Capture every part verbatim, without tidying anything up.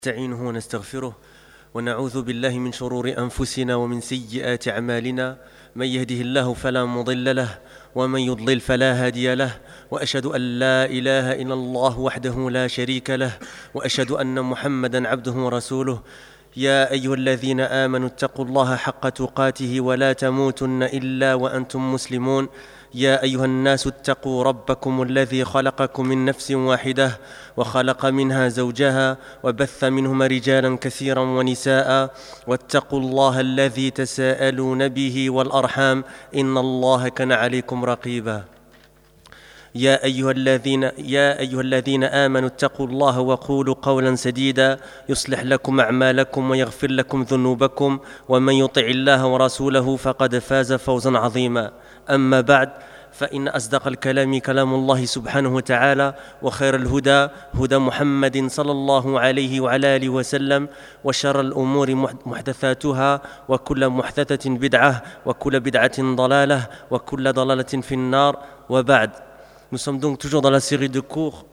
نستعينه ونستغفره ونعوذ بالله من شرور أنفسنا ومن سيئات أعمالنا من يهده الله فلا مضل له ومن يضلل فلا هادي له وأشهد أن لا إله إلا الله وحده لا شريك له وأشهد أن محمدًا عبده ورسوله يا أيها الذين آمنوا اتقوا الله حق تقاته ولا تموتن إلا وأنتم مسلمون يا أيها الناس اتقوا ربكم الذي خلقكم من نفس واحدة وخلق منها زوجها وبث منهما رجالا كثيرا ونساء واتقوا الله الذي تساءلون به والأرحام إن الله كان عليكم رقيبا يا أيها الذين يا أيها الذين آمنوا اتقوا الله وقولوا قولا سديدا يصلح لكم أعمالكم ويغفر لكم ذنوبكم ومن يطع الله ورسوله فقد فاز فوزا عظيما أما بعد فإن أصدق الكلام كلام الله سبحانه وتعالى وخير الهدى هدى محمد صلى الله عليه وعلى آله وسلم وشر الأمور محدثاتها وكل محدثة بدعة وكل بدعة ضلالة وكل ضلالة في النار وبعد. Nous sommes donc toujours dans la série de cours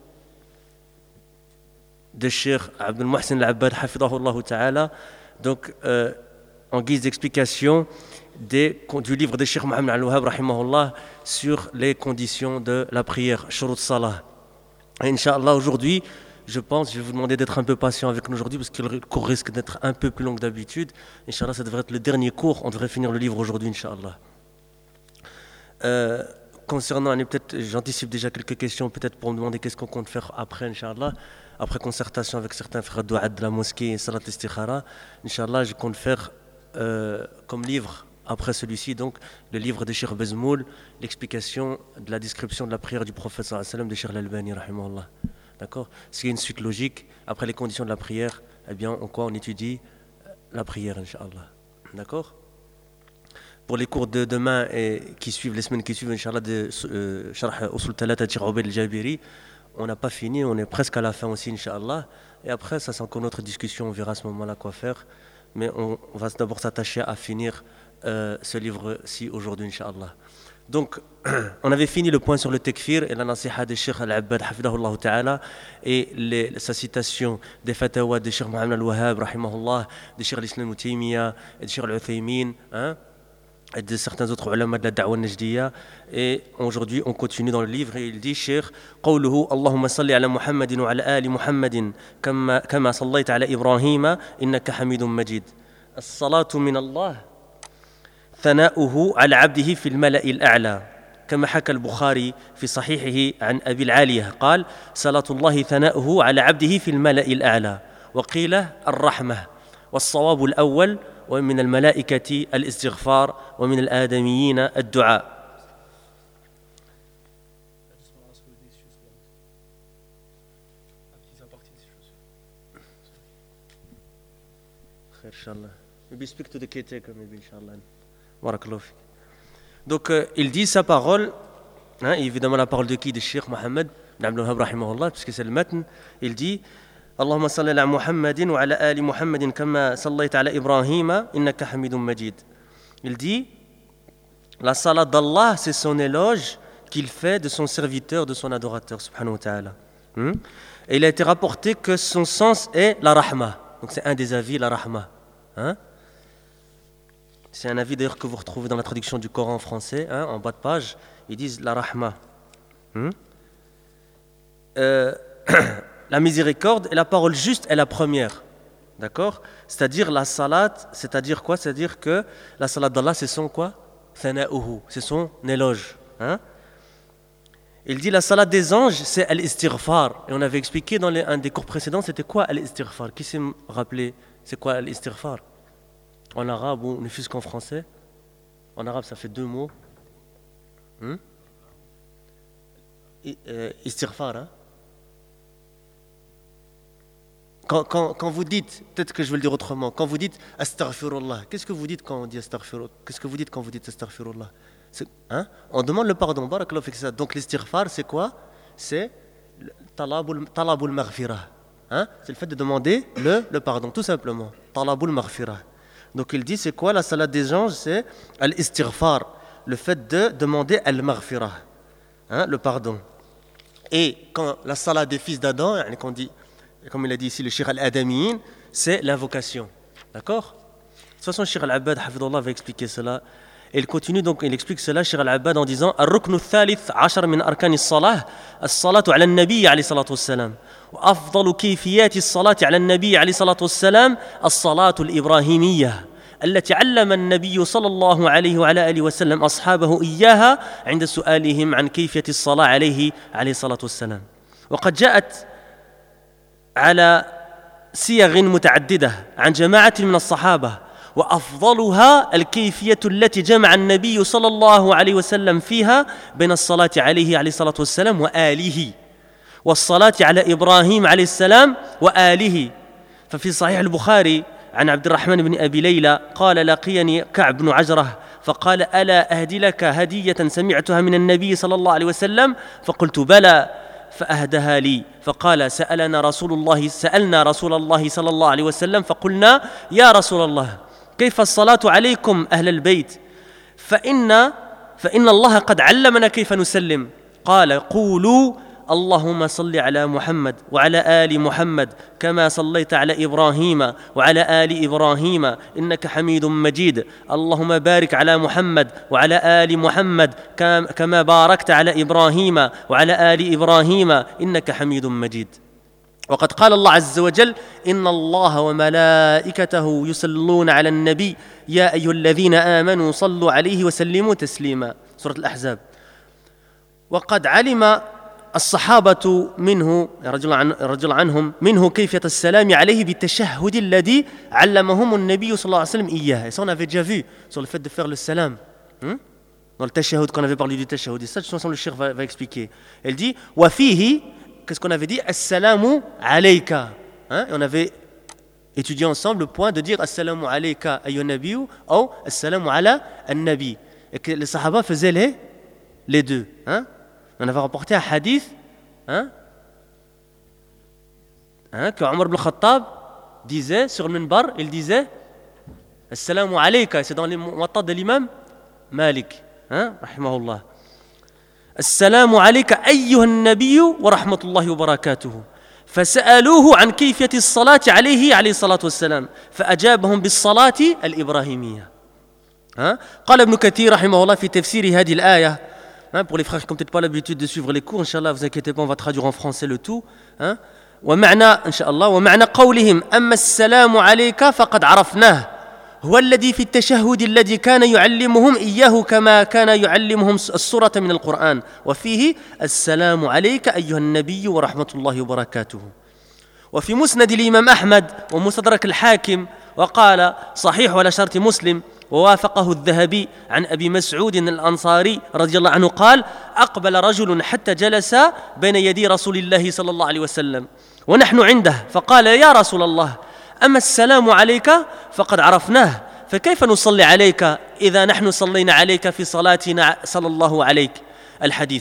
de Cheikh Abdul Muhsin Al-Abbad hafidahullah ta'ala, donc euh, en guise d'explication des, du livre de Cheikh Mohammed Al-Wahhab rahimahullah sur les conditions de la prière, Shurut Salah. Et Inch'Allah, aujourd'hui, je pense, je vais vous demander d'être un peu patient avec nous aujourd'hui parce que le cours risque d'être un peu plus long que d'habitude. Inch'Allah, ça devrait être le dernier cours, on devrait finir le livre aujourd'hui, Inch'Allah. Euh, Concernant, peut-être, j'anticipe déjà quelques questions, peut-être pour me demander qu'est-ce qu'on compte faire après, Inch'Allah. Après concertation avec certains frères dou'a de la mosquée et Salat Istikhara, Inch'Allah, je compte faire euh, comme livre, après celui-ci, donc, le livre de Cheikh Bezmoul, l'explication de la description de la prière du prophète sallallahu alayhi wa sallam de Cheikh Al-Albani, rahimahullah. D'accord ? S'il y a une suite logique, après les conditions de la prière, eh bien, en quoi on étudie la prière, Inch'Allah. D'accord ? Pour les cours de demain et qui suivent, les semaines qui suivent, Inch'Allah, de euh, Sharh Usul Thalatha de Cheikh Ubayd Al-Jabiri, on n'a pas fini, on est presque à la fin aussi, Inch'Allah. Et après, ça c'est encore notre discussion, on verra à ce moment-là quoi faire. Mais on, on va d'abord s'attacher à finir euh, ce livre-ci aujourd'hui, Inch'Allah. Donc, on avait fini le point sur le takfir et la nasiha de Cheikh Al-Abbad, hafidahullah ta'ala, et les, sa citation des fatawa de Cheikh Mohammed Al-Wahhab, rahimahullah, de Cheikh Al-Islam Taymiyyah et de Cheikh Al-Uthaymin, hein, et de certains autres ulama de la da'wa najdiya. Et aujourd'hui on continue dans le livre et il dit Cheikh قوله اللهم صل على محمد وعلى آل محمد كما كما صليت على إبراهيم إنك حميد مجيد. الصلاة من الله ثناؤه على عبده في الملأ الأعلى كما حكى البخاري في صحيحه عن أبي العالية قال صلاة الله ثناؤه على عبده في الملأ الأعلى وقيل الرحمة والصواب الأول ومن الملائكة الاستغفار ومن الآدميين الدعاء. Maybe speak to the caretaker, maybe, inshallah. Barakallahu fik. Donc, euh, il dit sa parole, hein, évidemment la parole de qui? De Cheikh Mohammed Abdul Wahhab rahimahullah, puisque c'est le matn. Il dit اللهم صل على محمد وعلى آل محمد كما صليت على إبراهيم إنك حميد مجيد. Il dit la salat d'Allah, c'est son éloge qu'il fait de son serviteur, de son adorateur, subhanahu wa ta'ala. Hmm? Et il a été rapporté que son sens est la rahma. Donc c'est un des avis, la rahma. Hein? C'est un avis d'ailleurs que vous retrouvez dans la traduction du Coran en français, hein, en bas de page. Ils disent la rahma. Hmm? Euh, La miséricorde et la parole juste est la première. D'accord ? C'est-à-dire la salat, c'est-à-dire quoi ? C'est-à-dire que la salat d'Allah, c'est son quoi ? Thana'uhu, c'est son éloge. Hein ? Il dit la salat des anges, c'est al-istighfar. Et on avait expliqué dans les, un des cours précédents, c'était quoi al-istighfar ? Qui s'est rappelé ? C'est quoi al-istighfar ? En arabe ou ne fût-ce qu'en français ? En arabe, ça fait deux mots. Hmm ? Istighfar, hein ? Quand, quand, quand vous dites, peut-être que je vais le dire autrement, quand vous dites astaghfirullah, qu'est-ce que vous dites quand on dit astaghfirullah ? Qu'est-ce que vous dites quand vous dites astaghfirullah ? Hein ? On demande le pardon. Barakallahu fik. Donc l'istighfar, c'est quoi ? C'est talabul, talabul maghfirah. Hein ? C'est le fait de demander le, le pardon, tout simplement. Talabul maghfirah. Donc il dit, c'est quoi la salat des anges ? C'est al-istighfar, le fait de demander al-maghfirah, hein, le pardon. Et quand la salat des fils d'Adam, quand on dit Et comme il a dit ici le Cheikh al-Adamiyin, c'est l'invocation. D'accord? De toute façon, le Cheikh al-Abbad, hafidhullah, va expliquer cela. Et il continue donc, il explique cela, Cheikh al-Abbad, en disant الركن الثالث عشر من أركان الصلاة الصلاة على النبي عليه الصلاة والسلام وأفضل كيفيات الصلاة على النبي عليه الصلاة والسلام الصلاة الإبراهيمية التي علم النبي صلى الله عليه وعلى آله وسلم أصحابه إياها عند سؤالهم عن كيفية الصلاة عليه عليه الصلاة والسلام. وقد جاءت على صيغ متعددة عن جماعة من الصحابة وأفضلها الكيفية التي جمع النبي صلى الله عليه وسلم فيها بين الصلاة عليه عليه الصلاة والسلام وآله والصلاة على إبراهيم عليه السلام وآله. ففي صحيح البخاري عن عبد الرحمن بن أبي ليلى قال لقيني كعب بن عجرة فقال ألا أهدي لك هدية سمعتها من النبي صلى الله عليه وسلم فقلت بلى فأهدها لي فقال سألنا رسول الله سألنا رسول الله صلى الله عليه وسلم فقلنا يا رسول الله كيف الصلاة عليكم أهل البيت فإن فإن الله قد علمنا كيف نسلم قال قولوا اللهم صل على محمد وعلى آل محمد كما صليت على إبراهيم وعلى آل إبراهيم إنك حميد مجيد اللهم بارك على محمد وعلى آل محمد كما باركت على إبراهيم وعلى آل إبراهيم إنك حميد مجيد. وقد قال الله عز وجل إن الله وملائكته يصلون على النبي يا أيها الذين آمنوا صلوا عليه وسلموا تسليما سورة الأحزاب. وقد علم الصحابة منه رجل, عن رجل عنهم منه كيفية السلام عليه بالتشهد الذي علمهم النبي صلى الله عليه وسلم إياه. Et ça on avait déjà vu sur le fait de faire le salam hein? Dans le tashahhud, quand on avait parlé du tashahhud. Et ça de toute façon le cheikh va, va expliquer. Elle dit وفيه qu'est-ce qu'on avait dit Assalamu alayka hein? Et on avait étudié ensemble le point de dire Assalamu alayka ayyuhan nabiyyu ou Assalamu ala an-nabi. Et que les sahaba faisaient les, les deux hein? On avait rapporté un hadith hein, hein, que Omar ibn Khattab disait sur le minbar, il disait Assalamu alayka, c'est dans les muwatta de l'imam Malik, hein, rahimahullah. Assalamu alayka ayyuhan nabiyyu wa rahmatullahi wa barakatuhu. فسألوه عن كيفية الصلاة عليه عليه الصلاة والسلام فأجابهم بالصلاة الإبراهيمية. hein. قال ابن كثير رحمه الله في تفسير هذه الآية. Hein, pour les frères qui n'ont peut-être pas l'habitude de suivre les cours, Inch'Allah, vous inquiétez pas, on va traduire en français le tout. Hein. ومعنى إن شاء الله ومعنى قولهم أما السلام عليك فقد عرفناه هو الذي في التشهد الذي كان يعلمهم إياه كما كان يعلمهم السورة من القرآن وفيه السلام عليك أيها النبي ورحمة الله وبركاته. وفي مسند الإمام أحمد ومستدرك الحاكم وقال صحيح على شرط مسلم ووافقه الذهبي عن أبي مسعود الأنصاري رضي الله عنه قال أقبل رجل حتى جلس بين يدي رسول الله صلى الله عليه وسلم ونحن عنده فقال يا رسول الله أما السلام عليك فقد عرفناه فكيف نصلي عليك إذا نحن صلينا عليك في صلاتنا صلى الله عليك الحديث.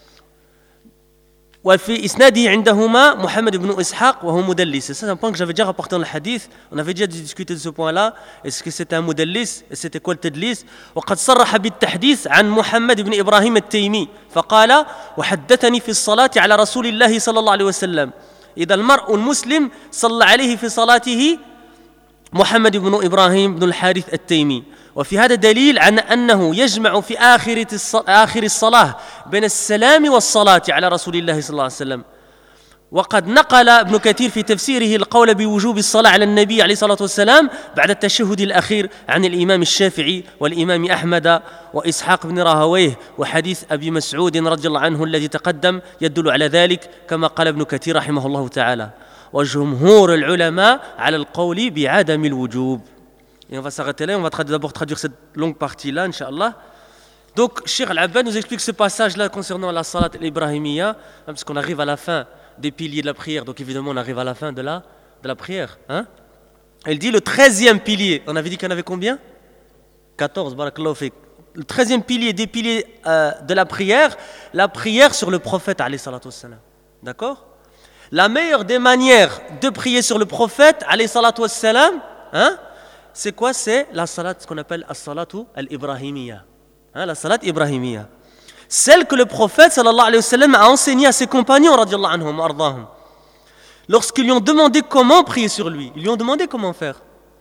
وفي إسناده عندهما محمد بن إسحاق وهو مدلس. C'est un point que j'avais déjà rapporté dans le hadith. On avait déjà discuté de ce point-là. Est-ce que c'était un mudallis? Et c'était quoi le tadlis? وقد صرح بالتحديث عن محمد بن إبراهيم التيمي فقال وحدثني في الصلاة على رسول الله صلى الله عليه وسلم إذا المرء المسلم صلى عليه في صلاته محمد بن إبراهيم بن الحارث التيمي. وفي هذا دليل على أنه يجمع في آخر آخر الصلاة بين السلام والصلاة على رسول الله صلى الله عليه وسلم. وقد نقل ابن كثير في تفسيره القول بوجوب الصلاة على النبي عليه الصلاة والسلام بعد التشهد الأخير عن الإمام الشافعي والإمام أحمد وإسحاق بن راهويه وحديث أبي مسعود رضي الله عنه الذي تقدم يدل على ذلك كما قال ابن كثير رحمه الله تعالى. وجمهور العلماء على القول بعدم الوجوب. Et on va s'arrêter là, on va d'abord traduire cette longue partie-là, Inch'Allah. Donc, Cheikh Al-Abbad nous explique ce passage-là concernant la salat al-Ibrahimiyya, parce qu'on arrive à la fin des piliers de la prière, donc évidemment on arrive à la fin de la, de la prière. Hein. Elle dit le treizième pilier, on avait dit qu'il y en avait combien? quatorze, barakallahu fik. Le treizième pilier des piliers euh, de la prière, la prière sur le prophète, alayhi salatu wassalam. D'accord? La meilleure des manières de prier sur le prophète, alayhi salatu wassalam, hein, c'est quoi? C'est la salat, ce qu'on appelle la salatu al-Ibrahimiyya. Hein, la salat ibrahimiyya. Celle que le prophète sallallahu alayhi wa sallam a enseignée à ses compagnons radiyallahu anhum ardahum. lorsqu'ils lui ont demandé comment prier sur lui, ils lui ont demandé comment faire.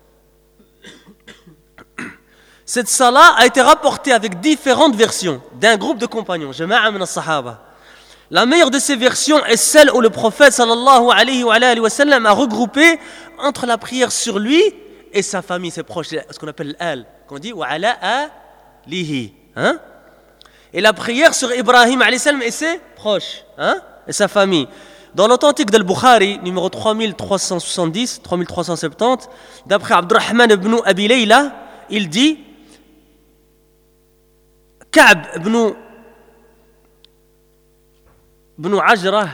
Cette salat a été rapportée avec différentes versions d'un groupe de compagnons, Jama'a min as-Sahaba. La meilleure de ces versions est celle où le prophète sallallahu alayhi wa, alayhi wa sallam a regroupé entre la prière sur lui et sa famille, ses proches, ce qu'on appelle l'al, qu'on dit wa ala alihi, hein? Et la prière sur Ibrahim alayhi salam et ses proches, hein? Et sa famille. Dans l'authentique d'Al-Bukhari, numéro trois mille trois cent soixante-dix, trois mille trois cent soixante-dix, d'après Abdurrahman ibn Abi Layla, il dit Ka'b ibn ibn Ajrah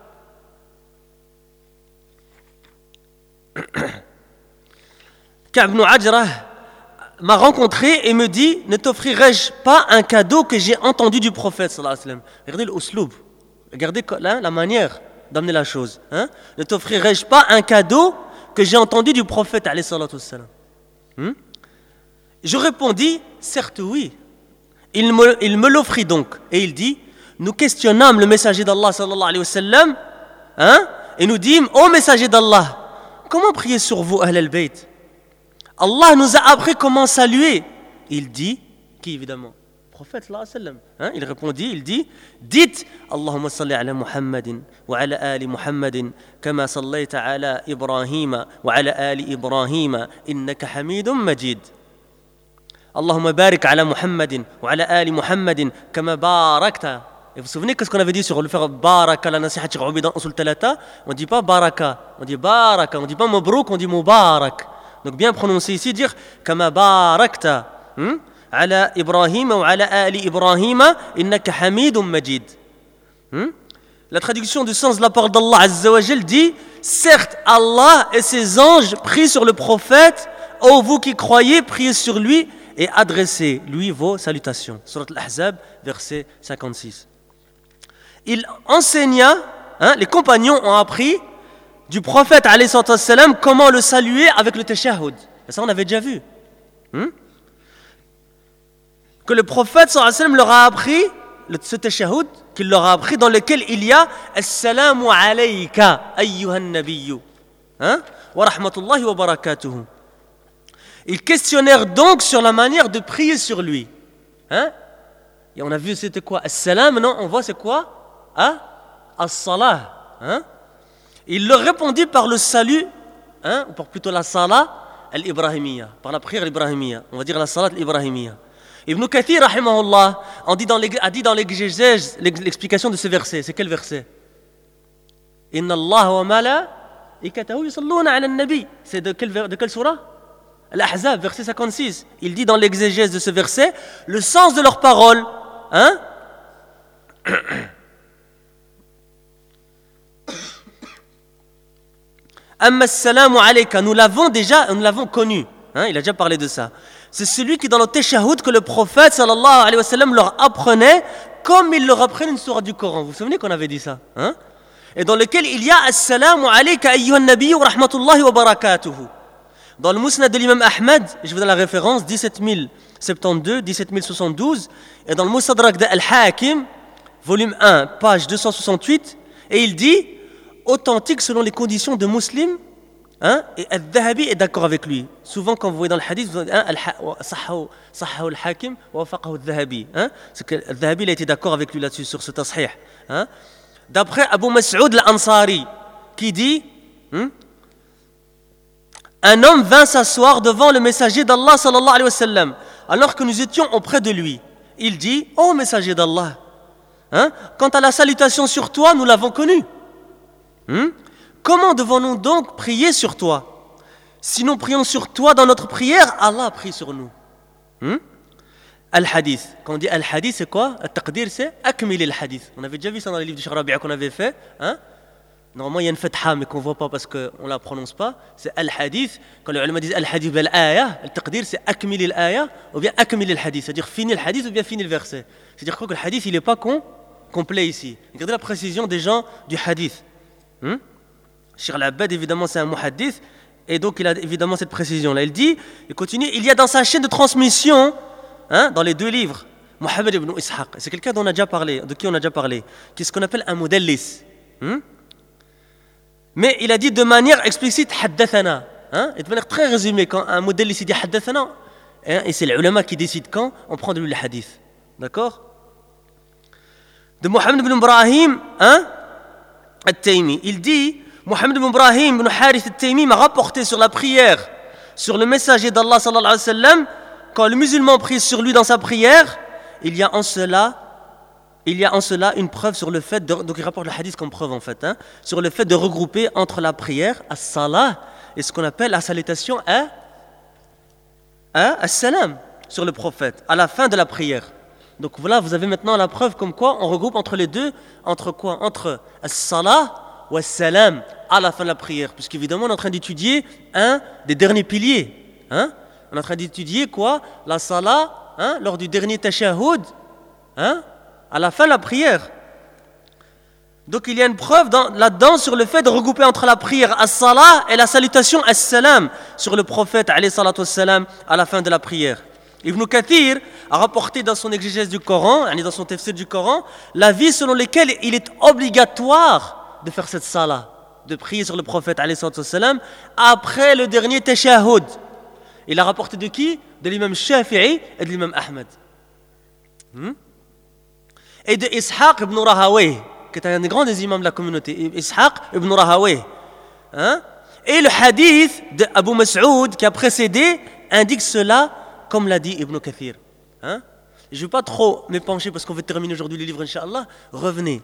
Ka'b ibn Ajrah m'a rencontré et me dit ne t'offrirai-je pas un cadeau que j'ai entendu du prophète sallallahu alayhi wa sallam. Regardez l'usloub, regardez la, la manière d'amener la chose, hein? Ne t'offrirai-je pas un cadeau que j'ai entendu du prophète alayhi salatu wassalam? hmm? Je répondis certes oui. Il me, il me l'offrit donc et il dit nous questionnâmes le messager d'Allah sallallahu alayhi wa sallam, hein? Et nous dîmes ô messager d'Allah, comment prier sur vous Ahl al-Bayt? Allah nous a appris comment saluer. Il dit, qui évidemment? Le prophète sallallahu alayhi wa sallam, hein? Il répondit, il dit dites Allahumma salli ala Muhammadin wa ala ali Muhammadin kama sallayta ala Ibrahima wa ala ali Ibrahima innaka hamidun majid. Allahumma barik ala Muhammadin wa ala ali Muhammadin kama barakta. Et vous vous souvenez qu'est-ce qu'on avait dit sur le faire baraka la nasihat Cheikh Oubida usul talata? On dit pas baraka, on dit baraka, on dit pas mabrouk, on dit mubarak. Donc bien prononcer ici, dire kama barakta hmm? ala Ibrahim wa ala ali Ibrahim innaka hamidun majid. hmm? La traduction du sens de la parole d'Allah Azza wa Jal dit certes Allah et ses anges prient sur le prophète, ô vous qui croyez, priez sur lui et adressez lui vos salutations. Surat Al-Ahzab, verset cinquante-six. Il enseigna, hein, les compagnons ont appris du prophète alayhi salam comment le saluer avec le tashahhud. Et ça on avait déjà vu. Hmm? Que le prophète sallam leur a appris le, ce tashahhud qu'il leur a appris dans lequel il y a Assalamu alayka ayyuhan nabiyyu, hein, wa rahmatullahi wa barakatuhu. Ils questionnèrent donc sur la manière de prier sur lui. Hein? Et on a vu c'était quoi? As-salam, non, on voit c'est quoi? Hein? As-salah. Hein? Il leur répondit par le salut, hein, ou par plutôt la salat al-Ibrahimiyya, par la prière al-Ibrahimiyya. On va dire la salat al-Ibrahimiyya. Ibn Kathir, rahimahullah, a dit dans l'exégèse l'explication de ce verset. C'est quel verset? Inna Allah wa malaikatahu yusalluna ala an-nabi. C'est de quel, de quelle surah? Al-Ahzab, verset cinquante-six. Il dit dans l'exégèse de ce verset le sens de leurs paroles. Hein? Amma salamu alayka, nous l'avons déjà, nous l'avons connu. Hein? Il a déjà parlé de ça. C'est celui qui dans le tashahhud que le prophète sallallahu alayhi wa sallam leur apprenait comme il leur apprenait une sourate du Coran. Vous vous souvenez qu'on avait dit ça? Hein? Et dans lequel il y a Assalamu alayka ayyuhan nabiyyu wa rahmatullahi wa barakatuhu. Dans le Musnad de l'imam Ahmed, je vous donne la référence, dix-sept mille soixante-douze, dix-sept mille soixante-douze, et dans le Mustadrak de Al-Hakim, volume un, page deux cent soixante-huit, et il dit, authentique selon les conditions de Muslim, hein, et Al-Dhahabi est d'accord avec lui. Souvent, quand vous voyez dans le hadith, vous dites, hein, Sahhahu al-Hakim, wa wafaqahu al-Dhahabi. Hein, c'est que Al-Dhahabi a été d'accord avec lui là-dessus, sur ce tashih. Hein. D'après Abu Mas'ud al-Ansari, qui dit, hein, un homme vint s'asseoir devant le messager d'Allah sallallahu alayhi wa sallam, alors que nous étions auprès de lui. Il dit, ô messager d'Allah, hein, quant à la salutation sur toi, nous l'avons connue. Hein? Comment devons-nous donc prier sur toi? Si nous prions sur toi dans notre prière, Allah prie sur nous. Hein? Al-Hadith. Quand on dit Al-Hadith, c'est quoi? Al-Taqdir, c'est Akmil al-Hadith. On avait déjà vu ça dans les livres de Cheikh Rabi'a qu'on avait fait. Hein? Normalement, il y a une fatha, mais qu'on ne voit pas parce qu'on ne la prononce pas. C'est Al-Hadith. Quand les ulama disent Al-Hadith, ben l'aya, Al-Taqdir, c'est Akmil al-aya ou bien Akmil al-Hadith. C'est-à-dire finir le hadith ou bien finir le verset. C'est-à-dire quoi que le hadith, il n'est pas con, complet ici. Regardez la précision des gens du hadith. Hmm? Cheikh Al-Abbad, évidemment, c'est un muhaddith, et donc il a évidemment cette précision-là. Il dit, il continue, il y a dans sa chaîne de transmission, hein, dans les deux livres, Muhammad ibn Ishaq, c'est quelqu'un dont on a déjà parlé, de qui on a déjà parlé, qui est ce qu'on appelle un mudallis. Hmm? Mais il a dit de manière explicite haddathana, hein, et de manière très résumée. Quand un modèle ici dit haddathana, hein, et c'est les ulama qui décident quand on prend de lui le hadith. D'accord? De Mohammed ibn Ibrahim, hein, al-Taymi, il dit Mohammed ibn Ibrahim ibn Harith al-Taymi m'a rapporté sur la prière sur le messager d'Allah sallallahu alayhi wa sallam. Quand le musulman prie sur lui dans sa prière, il y a en cela Il y a en cela une preuve sur le fait, de, donc il rapporte le hadith comme preuve en fait, hein, sur le fait de regrouper entre la prière, as-salah, et ce qu'on appelle la salutation, hein, hein, as-salam, sur le prophète, à la fin de la prière. Donc voilà, vous avez maintenant la preuve comme quoi on regroupe entre les deux, entre quoi? Entre as-salah ou as-salam, à la fin de la prière, puisqu'évidemment on est en train d'étudier un des derniers piliers. Hein, on est en train d'étudier quoi? La salah, hein, lors du dernier tashahhud, hein, à la fin de la prière. Donc il y a une preuve dans, là-dedans sur le fait de regrouper entre la prière as-salah et la salutation as-salam sur le prophète alayhi salatu wassalam à la fin de la prière. Ibn Kathir a rapporté dans son exégèse du Coran, dans son tafsir du Coran, l'avis selon lequel il est obligatoire de faire cette salah, de prier sur le prophète alayhi salatu wassalam après le dernier tashahhud. Il a rapporté de qui? De l'imam Shafi'i et de l'imam Ahmed. Hmm? Et de Ishaq ibn Rahawayh, qui est un des grands des imams de la communauté, Ishaq ibn Rahawayh. Hein? Et le hadith d'Abu Mas'ud qui a précédé indique cela, comme l'a dit Ibn Kathir. Hein? Je ne vais pas trop m'épancher parce qu'on va terminer aujourd'hui le livre, Inch'Allah. Revenez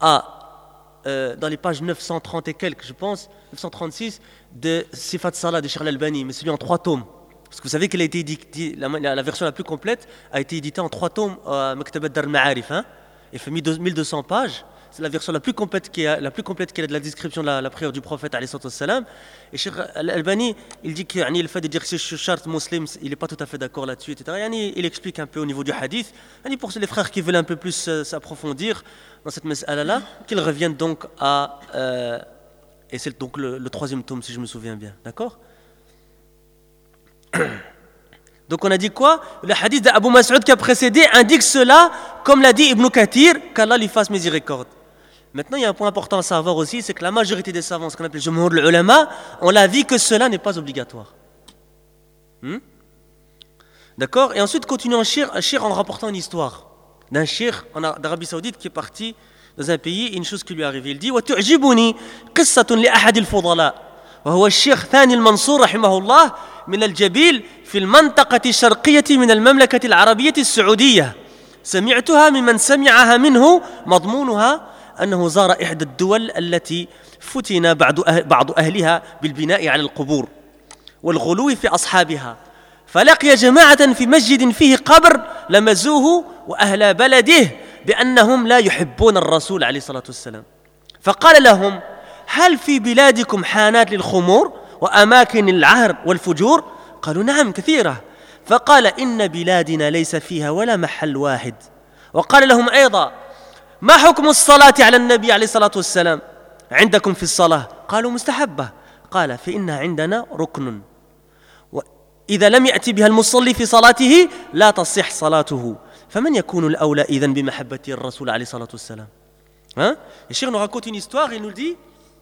à, euh, dans les pages neuf cent trente et quelques, je pense, neuf cent trente-six, de Sifat Salah de Cheikh Al-Albani, mais celui en trois tomes. Parce que vous savez qu'elle a été éditée, la, la version la plus complète a été éditée en trois tomes à Maktabat Dar al-Ma'arif. Hein? Il fait mille deux cents pages. C'est la version la plus complète qui a, la plus complète qui a de la description de la, la prière du prophète alayhi salatu wassalam. Et Cheikh Al-Albani, il dit que le fait de dire que c'est charte muslim, il n'est pas tout à fait d'accord là-dessus, et cetera. Yani, il explique un peu au niveau du hadith. Yani, pour les frères qui veulent un peu plus euh, s'approfondir dans cette mas'ala-là, qu'ils reviennent donc à... Euh, et c'est donc le, le troisième tome, si je me souviens bien. D'accord? Donc on a dit quoi? Le hadith d'Abu Mas'ud qui a précédé indique cela, comme l'a dit Ibn Kathir, qu'Allah lui fasse miséricorde. Maintenant, il y a un point important à savoir aussi, c'est que la majorité des savants, ce qu'on appelle Jumhur al-Ulama, ont l'avis que cela n'est pas obligatoire. Hmm? D'accord? Et ensuite, continuons en shir, shir en rapportant une histoire d'un shir d'Arabie Saoudite qui est parti dans un pays et une chose qui lui est arrivée. Il dit وَتُعْجِبُنِي قِصَّةٌ لِأَحَدِ الْفُضَلَاءِ وهو الشيخ ثاني المنصور رحمه الله من الجبيل في المنطقة الشرقية من المملكة العربية السعودية سمعتها ممن سمعها منه مضمونها أنه زار إحدى الدول التي فتن بعض أهلها بالبناء على القبور والغلو في أصحابها فلقي جماعة في مسجد فيه قبر لمزوه وأهل بلده بأنهم لا يحبون الرسول عليه الصلاة والسلام فقال لهم هل في بلادكم حانات للخمور وأماكن العهر والفجور؟ قالوا نعم كثيرة فقال إن بلادنا ليس فيها ولا محل واحد وقال لهم أيضا ما حكم الصلاة على النبي عليه الصلاة والسلام عندكم في الصلاة؟ قالوا مستحبة قال فإنها عندنا ركن وإذا لم يأتي بها المصلي في صلاته لا تصح صلاته فمن يكون الأولى إذن بمحبة الرسول عليه الصلاة والسلام. Hein? Et Cheikh nous raconte une histoire, il nous dit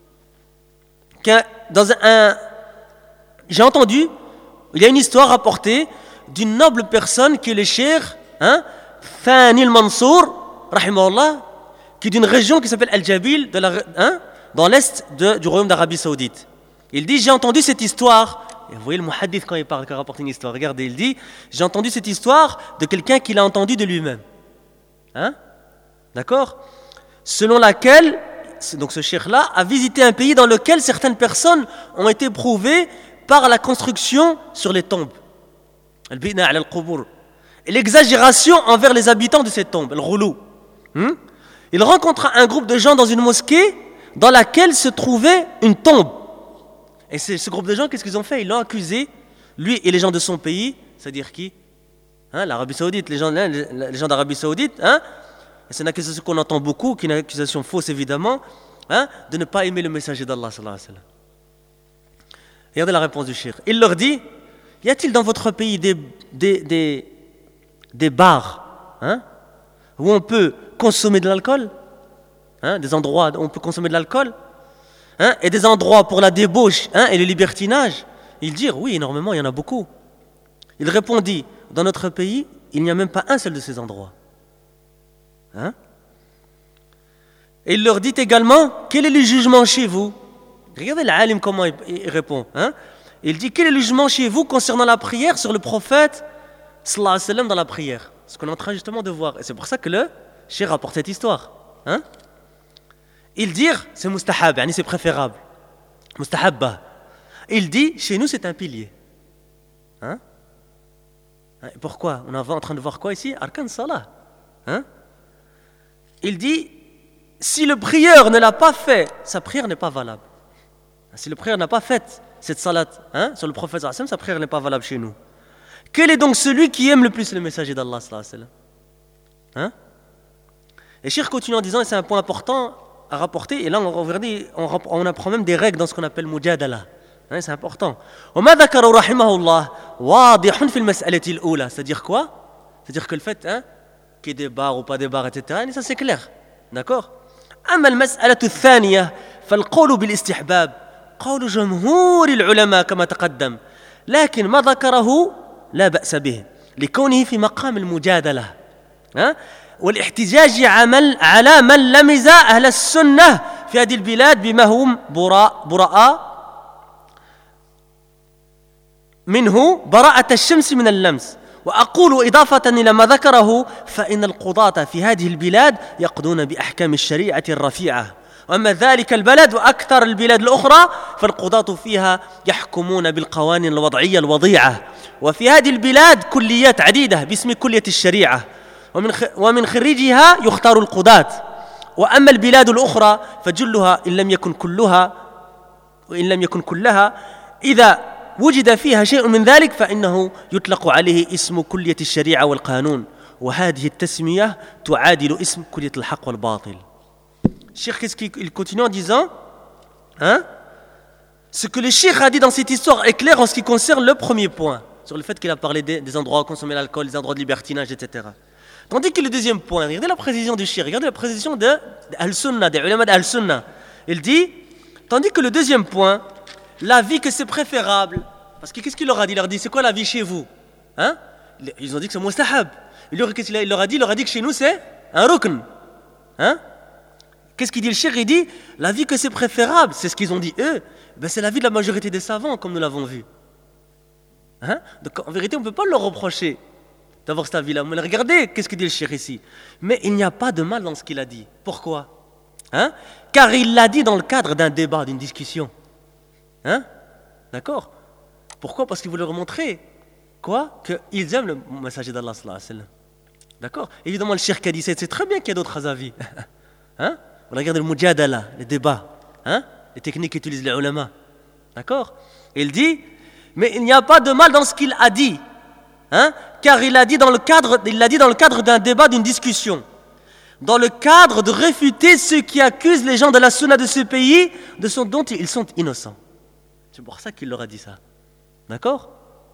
que dans un, j'ai entendu, il y a une histoire rapportée d'une noble personne qui est le Cheikh hein, Thani al-Mansour, rahimahullah, qui est d'une région qui s'appelle Al-Jabil, de la, hein, dans l'est de, du royaume d'Arabie Saoudite. Il dit, j'ai entendu cette histoire, et vous voyez le muhaddith quand il parle, quand il rapporte une histoire, regardez, il dit, j'ai entendu cette histoire de quelqu'un qui l'a entendu de lui-même. Hein? D'accord? Selon laquelle, donc ce cheikh-là a visité un pays dans lequel certaines personnes ont été prouvées par la construction sur les tombes. Al-bina ala al-qubur. Et l'exagération envers les habitants de ces tombes, le roulou. Hmm? Il rencontra un groupe de gens dans une mosquée dans laquelle se trouvait une tombe. Et ce, ce groupe de gens, qu'est-ce qu'ils ont fait? Ils l'ont accusé, lui et les gens de son pays, c'est-à-dire qui? Hein, L'Arabie Saoudite, les gens, les, les gens d'Arabie Saoudite, hein? Et c'est une accusation qu'on entend beaucoup, qui est une accusation fausse évidemment, hein, de ne pas aimer le messager d'Allah sallallahu alayhi wa sallam. Regardez la réponse du cheikh. Il leur dit, y a-t-il dans votre pays des, des, des, des bars hein, où on peut consommer de l'alcool hein, des endroits où on peut consommer de l'alcool? hein, et des endroits pour la débauche, hein, et le libertinage? Ils dirent oui, énormément, il y en a beaucoup. Il répondit, dans notre pays, il n'y a même pas un seul de ces endroits. Hein? Et il leur dit également, quel est le jugement chez vous? Regardez l'alim comment il, il répond. Hein? Il dit, quel est le jugement chez vous concernant la prière sur le prophète sallallahu alayhi wa sallam dans la prière? Ce qu'on est en train justement de voir. Et c'est pour ça que le cheikh rapporte cette histoire. Hein? Ils dirent, c'est mustahab, c'est préférable. Mustahabba. Il dit, chez nous c'est un pilier. Hein? Pourquoi? On est en train de voir quoi ici? Arkan Salah. Hein? Il dit, si le prieur ne l'a pas fait, sa prière n'est pas valable. Si le prieur n'a pas fait cette salat, hein, sur le prophète sallallahu alayhi wa sallam, sa prière n'est pas valable chez nous. Quel est donc celui qui aime le plus le messager d'Allah sallallahu alayhi wa sallam? Hein? Et Cheikh continue en disant, et c'est un point important à rapporter, et là on, on, on apprend même des règles dans ce qu'on appelle mujadala. Hein, c'est important. C'est-à-dire quoi? C'est-à-dire que le fait hein, qu'il y ait des bars ou pas des bars, et cetera, ça c'est clair. D'accord? أما المسألة الثانية فالقول بالاستحباب قول جمهور العلماء كما تقدم لكن ما ذكره لا بأس به لكونه في مقام المجادلة ها؟ والاحتجاج على من لمز أهل السنة في هذه البلاد بما هم براء براء منه براءة الشمس من اللمس وأقول إضافة إلى ما ذكره فإن القضاة في هذه البلاد يقضون بأحكام الشريعة الرفيعة وأما ذلك البلد وأكثر البلاد الأخرى فالقضاة فيها يحكمون بالقوانين الوضعية الوضيعة وفي هذه البلاد كليات عديدة باسم كلية الشريعة ومن ومن خريجها يختار القضاة وأما البلاد الأخرى فجلها إن لم يكن كلها وإن لم يكن كلها إذا وجد فيها شيء من ذلك فإنه يطلق عليه اسم كلية الشريعة والقانون وهذه التسمية تعادل اسم كلية الحق والباطل. Cheikh, qu'est-ce qu'il continue en disant hein? Ce que le Cheikh a dit dans cette histoire est clair en ce qui concerne le premier point, sur le fait qu'il a parlé des, des endroits où consommer l'alcool, des endroits de libertinage, et cetera. Tandis que le deuxième point, regardez la précision du Cheikh, regardez la précision de, de Al-Sunnah, des ulama d'Al-Sunnah. Il dit, tandis que le deuxième point, l'avis que c'est préférable, parce que qu'est-ce qu'il leur a dit? Il leur a dit, c'est quoi l'avis chez vous? Hein? Ils ont dit que c'est mustahab. Il leur, qu'est-ce qu'il leur a dit? Il leur a dit que chez nous c'est un rukn. Hein? Qu'est-ce qu'il dit le cheikh? Il dit, l'avis que c'est préférable, c'est ce qu'ils ont dit eux, ben c'est l'avis de la majorité des savants, comme nous l'avons vu. Hein? Donc en vérité, on ne peut pas leur reprocher d'avoir cet avis-là. Mais regardez, qu'est-ce qu'il dit le cheikh ici? Mais il n'y a pas de mal dans ce qu'il a dit. Pourquoi? Hein? Car il l'a dit dans le cadre d'un débat, d'une discussion. Hein? D'accord? Pourquoi? Parce qu'il voulait leur montrer quoi? Qu'ils aiment le messager d'Allah sallallahu alayhi wa sallam. D'accord? Évidemment, le cheikh qui a dit ça, c'est très bien qu'il y a d'autres avis. Hein? Regardez le mujadala, les débats, hein? Les techniques qu'utilisent les ulama. D'accord? Il dit, mais il n'y a pas de mal dans ce qu'il a dit. Hein? Car il l'a dit dans le cadre, il l'a dit dans le cadre d'un débat, d'une discussion. Dans le cadre de réfuter ceux qui accusent les gens de la sunna de ce pays de ce dont ils sont innocents. C'est pour ça qu'il leur a dit ça. D'accord?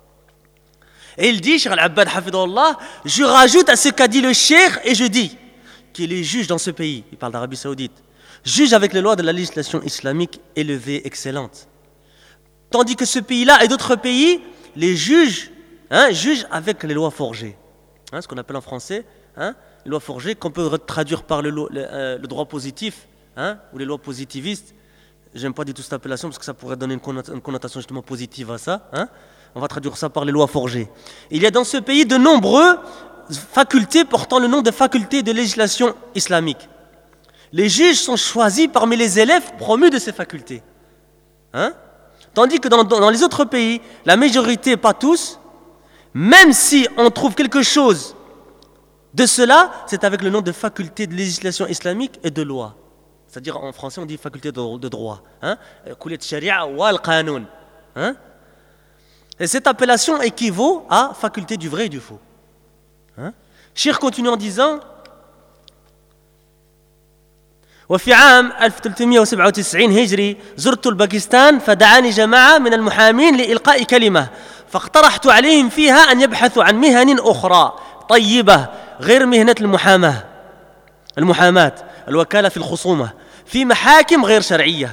Et il dit, Cheikh Al-Abbad Hafidahullah, je rajoute à ce qu'a dit le cheikh et je dis qu'il est juge dans ce pays, il parle d'Arabie Saoudite, juge avec les lois de la législation islamique élevée, excellente. Tandis que ce pays-là et d'autres pays, les juges, hein, jugent avec les lois forgées. Hein, ce qu'on appelle en français, hein, les lois forgées, qu'on peut traduire par le, le, euh, le droit positif, hein, ou les lois positivistes. J'aime pas du tout cette appellation parce que ça pourrait donner une connotation justement positive à ça. Hein. On va traduire ça par les lois forgées. Il y a dans ce pays de nombreux facultés portant le nom de facultés de législation islamique. Les juges sont choisis parmi les élèves promus de ces facultés. Hein? Tandis que dans, dans les autres pays, la majorité, pas tous, même si on trouve quelque chose de cela, c'est avec le nom de faculté de législation islamique et de loi. C'est-à-dire en français on dit faculté de, de droit. Hein? Kuliyat sharia wal qanoun. Hein? Et cette appellation équivaut à faculté du vrai et du faux. Hein? Cheikh continue en disant وفي عام ألف وثلاثمائة وسبعة وتسعين هجري زرت الباكستان فدعاني جماعة من المحامين لإلقاء كلمة فاقترحت عليهم فيها أن يبحثوا عن مهن أخرى طيبة غير مهنة المحاماة المحاماة الوكالة في الخصومة في محاكم غير شرعية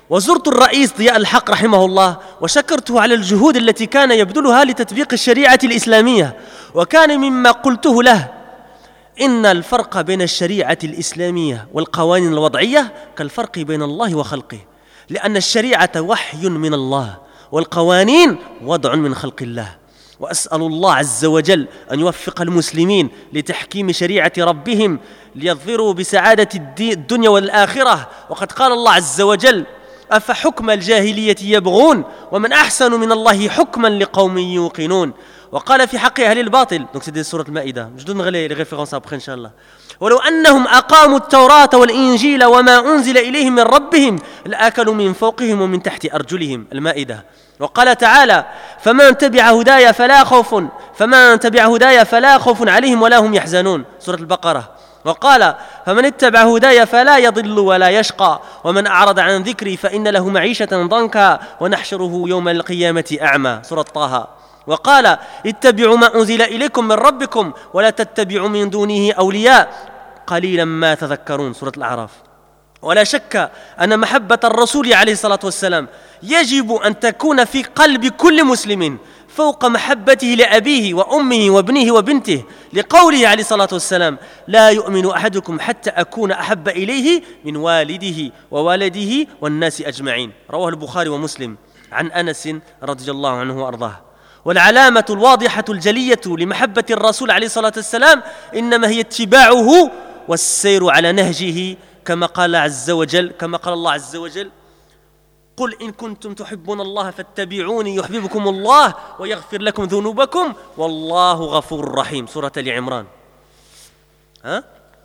وزرت الرئيس ضياء الحق رحمه الله وشكرته على الجهود التي كان يبذلها لتطبيق الشريعة الإسلامية وكان مما قلته له إن الفرق بين الشريعة الإسلامية والقوانين الوضعية كالفرق بين الله وخلقه لأن الشريعة وحي من الله والقوانين وضع من خلق الله وأسأل الله عز وجل أن يوفق المسلمين لتحكيم شريعة ربهم ليظفروا بسعادة الدنيا والآخرة وقد قال الله عز وجل أفحكم الجاهلية يبغون ومن أحسن من الله حكما لقوم يوقنون وقال في حق أهل الباطل donc c'est des سورة المائدة je donnerai les références après إن شاء الله ولو أنهم أقاموا التوراة والإنجيل وما أنزل إليهم من ربهم لأكلوا من فوقهم ومن تحت أرجلهم المائدة وقال تعالى فمن تبع هدايا فلا خوف فمن تبع هدايا فلا خوف عليهم ولا هم يحزنون سورة البقرة وقال فمن اتبع هدايا فلا يضل ولا يشقى ومن أعرض عن ذكري فإن له معيشة ضنكا ونحشره يوم القيامة أعمى سورة طه وقال اتبعوا ما أنزل إليكم من ربكم ولا تتبعوا من دونه أولياء قليلا ما تذكرون سورة الأعراف ولا شك أن محبة الرسول عليه الصلاة والسلام يجب أن تكون في قلب كل مسلم فوق محبته لأبيه وأمه وابنه وبنته لقوله عليه الصلاة والسلام لا يؤمن أحدكم حتى أكون أحب إليه من والده ووالده والناس أجمعين رواه البخاري ومسلم عن أنس رضي الله عنه وأرضاه والعلامة الواضحة الجلية لمحبة الرسول عليه الصلاة والسلام إنما هي اتباعه والسير على نهجه كما قال عز وجل كما قال الله عز وجل قل إن كنتم تحبون الله فاتبعوني يحببكم الله ويغفر لكم ذنوبكم والله غفور رحيم سورة آل عمران hein?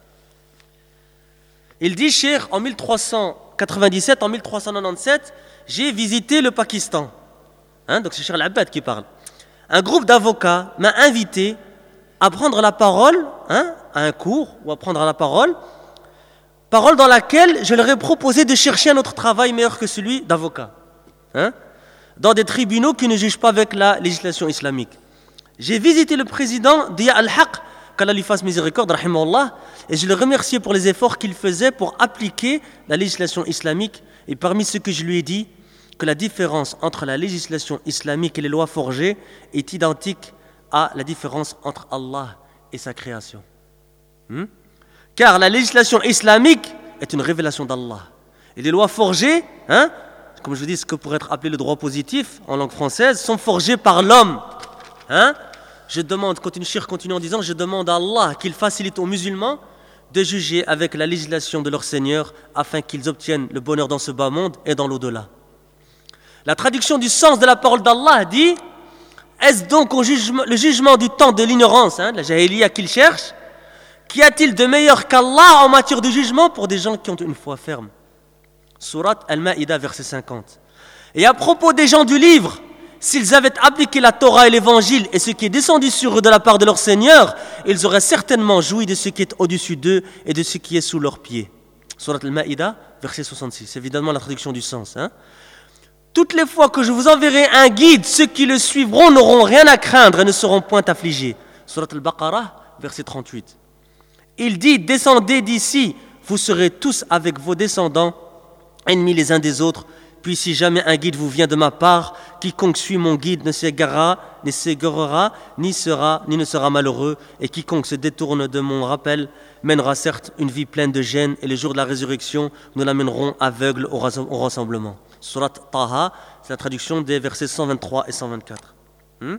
Il dit Cheikh en mille trois cent quatre-vingt-dix-sept en mille trois cent quatre-vingt-dix-sept j'ai visité le Pakistan hein? Donc c'est Cheikh Al-Abbad qui parle un groupe d'avocats m'a invité à prendre la parole hein? À un cours ou à prendre la parole parole dans laquelle je leur ai proposé de chercher un autre travail meilleur que celui d'avocat, hein, dans des tribunaux qui ne jugent pas avec la législation islamique. J'ai visité le président Diya al-Haq, qu'Allah lui fasse miséricorde, rahimahullah, et je le remerciais pour les efforts qu'il faisait pour appliquer la législation islamique. Et parmi ce que je lui ai dit, que la différence entre la législation islamique et les lois forgées est identique à la différence entre Allah et sa création. Hmm? Car la législation islamique est une révélation d'Allah. Et les lois forgées, hein, comme je vous dis, ce que pourrait être appelé le droit positif en langue française, sont forgées par l'homme. Hein. Je demande, continue, Cheikh continue en disant, je demande à Allah qu'il facilite aux musulmans de juger avec la législation de leur Seigneur afin qu'ils obtiennent le bonheur dans ce bas monde et dans l'au-delà. La traduction du sens de la parole d'Allah dit, est-ce donc au jugement, le jugement du temps de l'ignorance, hein, de la jahiliya qu'il cherche? Qu'y a-t-il de meilleur qu'Allah en matière de jugement pour des gens qui ont une foi ferme? Surat Al-Ma'ida, verset cinquante. Et à propos des gens du livre, s'ils avaient appliqué la Torah et l'Évangile et ce qui est descendu sur eux de la part de leur Seigneur, ils auraient certainement joui de ce qui est au-dessus d'eux et de ce qui est sous leurs pieds. Surat Al-Ma'ida, verset soixante-six. Évidemment la traduction du sens. Hein? Toutes les fois que je vous enverrai un guide, ceux qui le suivront n'auront rien à craindre et ne seront point affligés. Surat Al-Baqarah, verset trente-huit. Il dit, descendez d'ici, vous serez tous avec vos descendants, ennemis les uns des autres, puis si jamais un guide vous vient de ma part, quiconque suit mon guide ne s'égarera, ne s'égarera, ni sera, ni ne sera malheureux, et quiconque se détourne de mon rappel mènera certes une vie pleine de gêne, et le jour de la résurrection, nous l'amènerons aveugle au rassemblement. Surat Taha, c'est la traduction des versets cent vingt-trois et cent vingt-quatre. Hmm?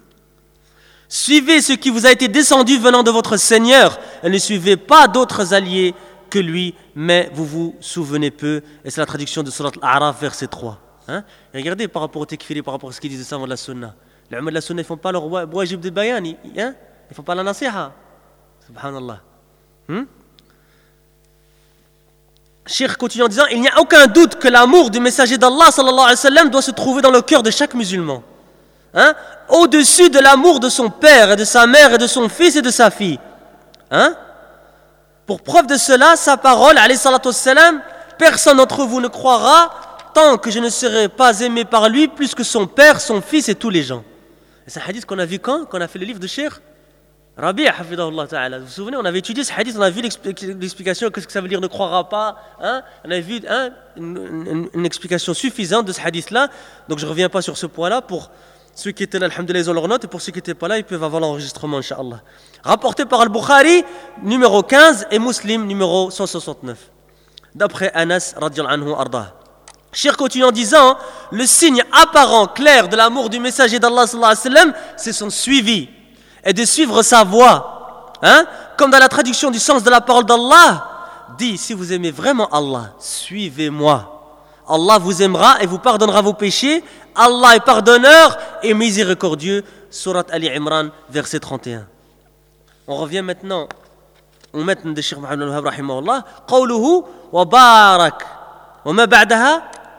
Suivez ce qui vous a été descendu venant de votre Seigneur et ne suivez pas d'autres alliés que lui, mais vous vous souvenez peu. Et c'est la traduction de Surat Al-A'raf, verset trois. Hein? Et regardez par rapport au tekfiri, par rapport à ce qu'ils disaient ça avant de la sunna. Les ulama de la sunna, ils ne font pas leur wajib de bayan, ils ne hein? font pas la nasiha. Subhanallah. Hmm? Cheikh continue en disant, il n'y a aucun doute que l'amour du messager d'Allah sallallahu alayhi wa sallam doit se trouver dans le cœur de chaque musulman. Hein? Au-dessus de l'amour de son père et de sa mère et de son fils et de sa fille. Hein? Pour preuve de cela, sa parole, alayhi salatu wassalam, personne d'entre vous ne croira tant que je ne serai pas aimé par lui plus que son père, son fils et tous les gens. Et c'est un hadith qu'on a vu quand? Quand on a fait le livre de Cheikh Rabi' hafidahullah ta'ala. Vous vous souvenez, on avait étudié ce hadith, on a vu l'explication, qu'est-ce que ça veut dire ne croira pas. Hein? On a vu hein, une, une, une explication suffisante de ce hadith-là. Donc je ne reviens pas sur ce point-là. Pour ceux qui étaient là, alhamdoulilah, ils ont leurs notes. Et pour ceux qui n'étaient pas là, ils peuvent avoir l'enregistrement, incha'Allah. Rapporté par Al-Bukhari, numéro quinze, et Muslim, numéro cent soixante-neuf. D'après Anas, radiyallahu anhu, ardah. Cheikh continue en disant, le signe apparent, clair de l'amour du messager d'Allah, sallallahu alayhi wa sallam, c'est son suivi. Et de suivre sa voie. Hein? Comme dans la traduction du sens de la parole d'Allah, dit, si vous aimez vraiment Allah, suivez-moi. Allah vous aimera et vous pardonnera vos péchés. Allah est pardonneur et miséricordieux. Surat Ali Imran, verset trente et un. On revient maintenant au maître de Cheikh Mohammed al-Wahhab, rahimahullah. Qawluhu wa barak. Wa ma ba'daha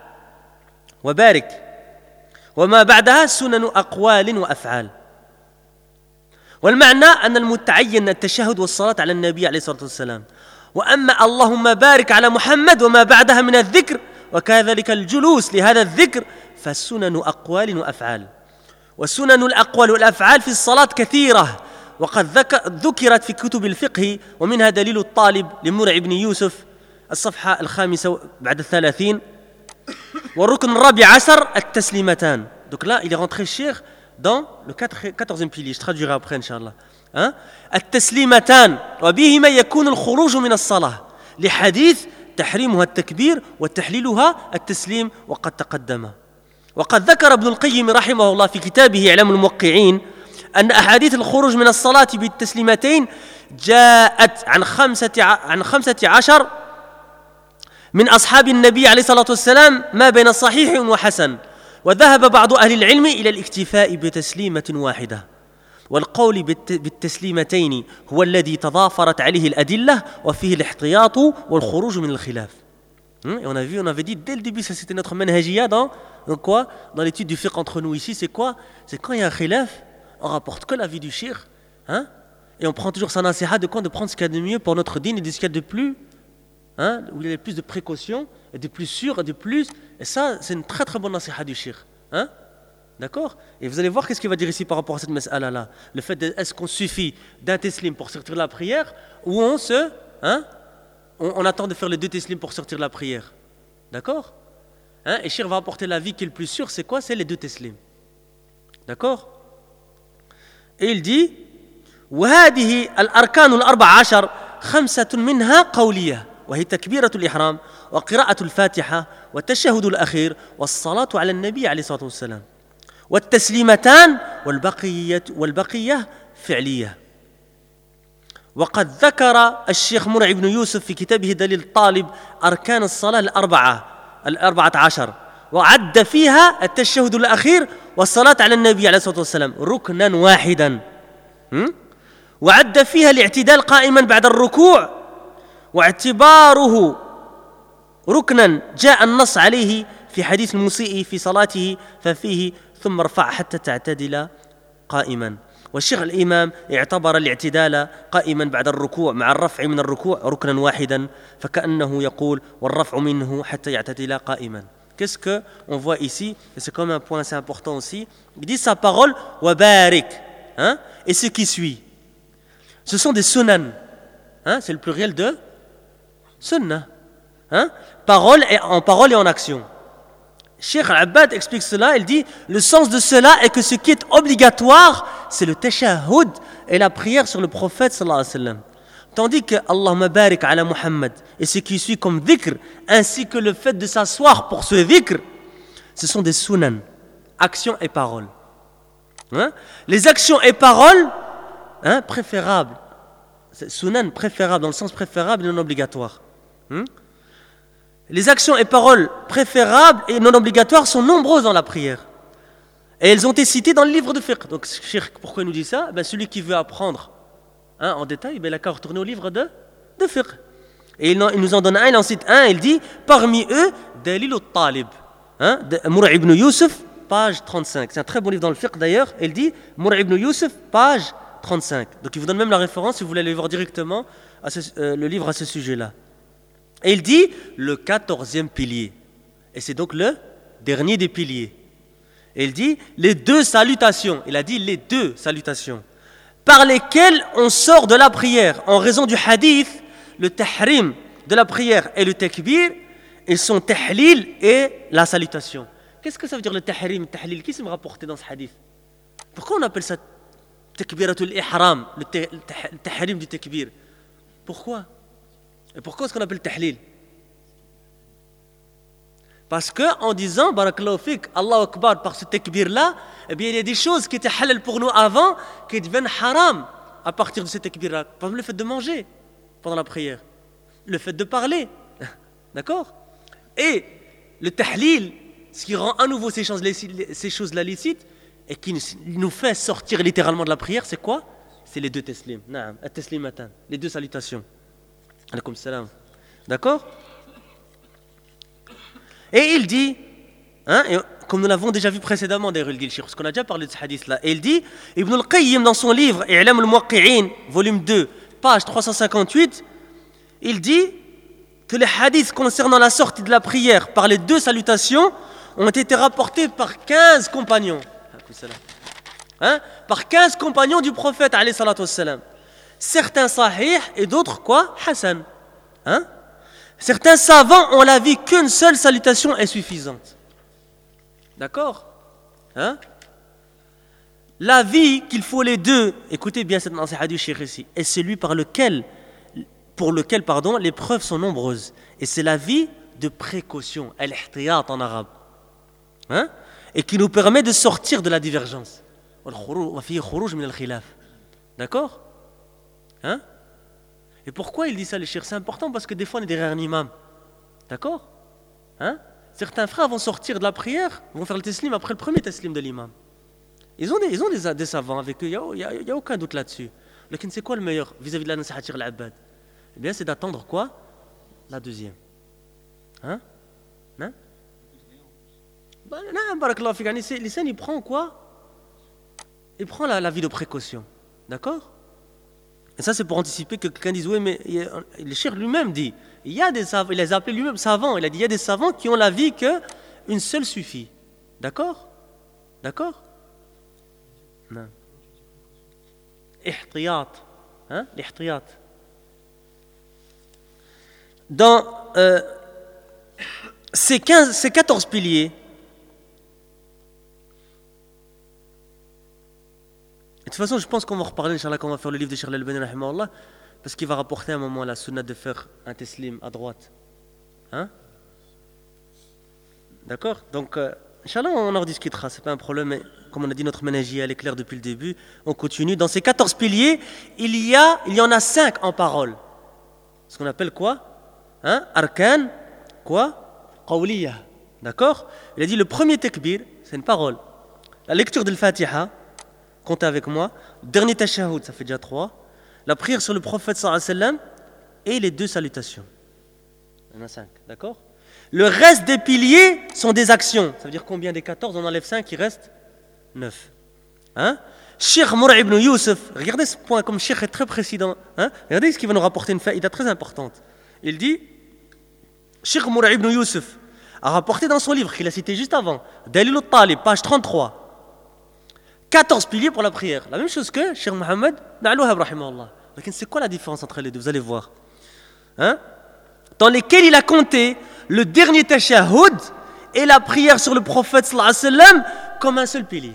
wa barik. Wa ma ba'daha sunanu aqwalin wa af'al. والمعنى أن المتعين التشهد والصلاة على النبي عليه الصلاة والسلام وأما اللهم بارك على محمد وما بعدها من الذكر وكذلك الجلوس لهذا الذكر فالسنن أقوال وأفعال وسنن الأقوال والأفعال في الصلاة كثيرة وقد ذكرت في كتب الفقه ومنها دليل الطالب لمرع بن يوسف الصفحة الخامسة بعد الثلاثين والركن الرابع عشر التسليمتان. Donc là il est rentré cher dans le quatorzième pilier, je traduirai après Inch'Allah. Hein? التسليمتان وبهما يكون الخروج من الصلاة لحديث تحريمها التكبير وتحليلها التسليم وقد تقدم. وقد ذكر ابن القيم رحمه الله في كتابه إعلام الموقعين أن أحاديث الخروج من الصلاة بالتسليمتين جاءت عن خمسة عن خمسة عشر من أصحاب النبي عليه الصلاة والسلام ما بين صحيح وحسن. وذهب بعض أهل العلم إلى الاكتفاء بتسليمة واحدة والقول بالتسليمتين هو الذي تضافرت عليه الأدلة وفيه الاحتياط والخروج من الخلاف. Et on a vu, on avait dit dès le début, ça c'était notre manhajiyya dans, dans quoi? Dans l'étude du fiqh entre nous ici, c'est quoi? C'est quand il y a un khilaf, on rapporte que l'avis du shir, hein? Et on prend toujours sa nasiha de quoi? De prendre ce qu'il y a de mieux pour notre dîn et de ce qu'il y a de plus, hein? Où il y a plus de précautions et de plus sûr et de plus. Et ça, c'est une très très bonne nasiha du shir. Hein? D'accord? Et vous allez voir qu'est-ce qu'il va dire ici par rapport à cette mas'ala-là. Le fait de, est-ce qu'on suffit d'un teslim pour sortir de la prière ou on se, hein? on, on attend de faire les deux teslim pour sortir de la prière. D'accord? Hein? Et shir va apporter l'avis qui est le plus sûr, c'est quoi? C'est les deux teslim. D'accord? Et il dit وهذه الأركان الأربع عشر خمسة منها قولية وهي تكبيرة الإحرام وقراءة الفاتحة والتشهد الأخير والصلاة على النبي عليه الصلاة والسلام والتسليمتان والبقية والبقية فعلية. وقد ذكر الشيخ مرع بن يوسف في كتابه دليل الطالب أركان الصلاة الأربعة الأربعة عشر وعد فيها التشهد الأخير والصلاة على النبي عليه الصلاة والسلام ركنا واحدا وعد فيها الاعتدال قائما بعد الركوع واعتباره ركنا جاء النص عليه في حديث المسيء في صلاته ففيه ثم ارفع حتى تعتدل قائما. والشيخ الإمام اعتبر الاعتدال قائما بعد الركوع مع الرفع من الركوع ركنا واحدا فكأنه يقول والرفع منه حتى يعتدل قائما. Qu'est-ce que on voit ici? Et c'est comme un point assez important aussi. Il dit sa parole wa barik, hein? Et ce qui suit. Ce sont des sunan. Hein? C'est le pluriel de sunnah. Hein? Parole et, en parole et en action. Cheikh Al-Abbad explique cela, il dit le sens de cela est que ce qui est obligatoire, c'est le tashahhud et la prière sur le prophète sallallahu alayhi wa sallam. Tandis que Allahumma barik ala Muhammad et ce qui suit comme dhikr, ainsi que le fait de s'asseoir pour ce dhikr, ce sont des sunan, actions et paroles. Hein? Les actions et paroles, hein, préférables, c'est sunan préférable dans le sens préférable et non obligatoire. Hein? Les actions et paroles préférables et non obligatoires sont nombreuses dans la prière. Et elles ont été citées dans le livre de fiqh. Donc, pourquoi il nous dit ça? Ben, celui qui veut apprendre hein, en détail, ben, il a qu'à retourner au livre de, de fiqh. Et il, il nous en donne un, il en cite un, il dit parmi eux, Dalil al-Talib, hein, de Mur'a ibn Yusuf, page trente-cinq. C'est un très bon livre dans le fiqh d'ailleurs. Il dit Mur'a ibn Yusuf, page trente-cinq. Donc, il vous donne même la référence si vous voulez aller voir directement à ce, euh, le livre à ce sujet-là. Et il dit le quatorzième pilier. Et c'est donc le dernier des piliers. Et il dit les deux salutations. Il a dit les deux salutations. par lesquels on sort de la prière. En raison du hadith, le tahrim de la prière et le takbir, ils sont tahlil et la salutation. Qu'est-ce que ça veut dire le tahrim, le tahlil? Qui s'est rapporté dans ce hadith? Pourquoi on appelle ça takbiratul ihram, le tahrim du takbir? Pourquoi? Et pourquoi est-ce qu'on appelle tahlil? Parce que en disant barakallahu fik, Allahu Akbar, par ce takbir là, eh bien il y a des choses qui étaient halal pour nous avant qui deviennent haram à partir de ce takbir là. Par exemple le fait de manger pendant la prière, le fait de parler, d'accord? Et le tahlil, ce qui rend à nouveau ces choses, ces choses-là licites et qui nous fait sortir littéralement de la prière, c'est quoi? C'est les deux teslim, naam, at-teslimatan, les deux salutations. Alaykoum salam. D'accord? Et il dit, hein, et comme nous l'avons déjà vu précédemment, d'ailleurs il dit le Cheikh, parce qu'on a déjà parlé de ce hadith-là, et il dit, Ibn al-Qayyim dans son livre I'lam al-Muwaqqi'in, volume deux, page trois cent cinquante-huit, il dit que les hadiths concernant la sortie de la prière par les deux salutations ont été rapportés par quinze compagnons. Hein, par quinze compagnons du prophète alayhi salatu wassalam. Certains sahih et d'autres quoi? Hassan. Hein? Certains savants ont l'avis qu'une seule salutation est suffisante. D'accord? Hein? L'avis qu'il faut les deux, écoutez bien cette nasiha du cheikh ici, est celui par lequel pour lequel pardon, les preuves sont nombreuses. Et c'est l'avis de précaution, al-ihtiyat en arabe. Hein? Et qui nous permet de sortir de la divergence. D'accord? Hein? Et pourquoi il dit ça, les cheikh? C'est important parce que des fois on est derrière un imam. D'accord? Hein? Certains frères vont sortir de la prière, vont faire le teslim après le premier teslim de l'imam. Ils ont des, ils ont des, des savants avec eux, il n'y a, a, a aucun doute là-dessus. Mais c'est quoi le meilleur vis-à-vis de la nasihatir al-abad? Eh bien, c'est d'attendre quoi? La deuxième. Hein? Hein? Ben, non, barakallahu fik, l'islam, il prend quoi? Il prend la, la vie de précaution. D'accord? Et ça, c'est pour anticiper que quelqu'un dise, oui, mais le cheikh lui-même dit, il y a des savants, il les a appelés lui-même savants, il a dit, il y a des savants qui ont l'avis qu'une seule suffit. D'accord? D'accord? Non. Ihtiyat. Hein? L'ihtiyat. Dans euh, ces, quinze, ces quatorze piliers, de toute façon, je pense qu'on va reparler, Inch'Allah, quand on va faire le livre de Cheikh Al-Albani, rahimahullah, parce qu'il va rapporter à un moment la sunna de faire un teslim à droite. Hein? D'accord? Donc, euh, Inch'Allah, on en rediscutera, c'est pas un problème, mais comme on a dit, notre ménagier, elle est claire depuis le début. On continue. Dans ces quatorze piliers, il y, a, il y en a cinq en parole. Ce qu'on appelle quoi? Hein? Arkan, quoi? Qawliya. D'accord? Il a dit le premier takbir, c'est une parole. La lecture de l'Fatiha, comptez avec moi. Dernier tashahhud, ça fait déjà trois. La prière sur le prophète sallallahu alayhi wa sallam et les deux salutations. Il y en a cinq, d'accord? Le reste des piliers sont des actions. Ça veut dire combien des quatorze? On enlève cinq, il reste neuf. Hein? Cheikh Moura ibn Youssef, regardez ce point, comme Cheikh est très précis. Hein? Regardez ce qui va nous rapporter une faïda très importante. Il dit, Cheikh Moura ibn Youssef a rapporté dans son livre, qu'il a cité juste avant, Dalil al-Talib, page trente-trois, quatorze piliers pour la prière. La même chose que Cheikh Mohammed ibn al-Wahhab, rahimahullah. Mais c'est quoi la différence entre les deux? Vous allez voir. Hein? Dans lesquels il a compté le dernier tashahhud et la prière sur le prophète sallallahu alayhi wa sallam comme un seul pilier.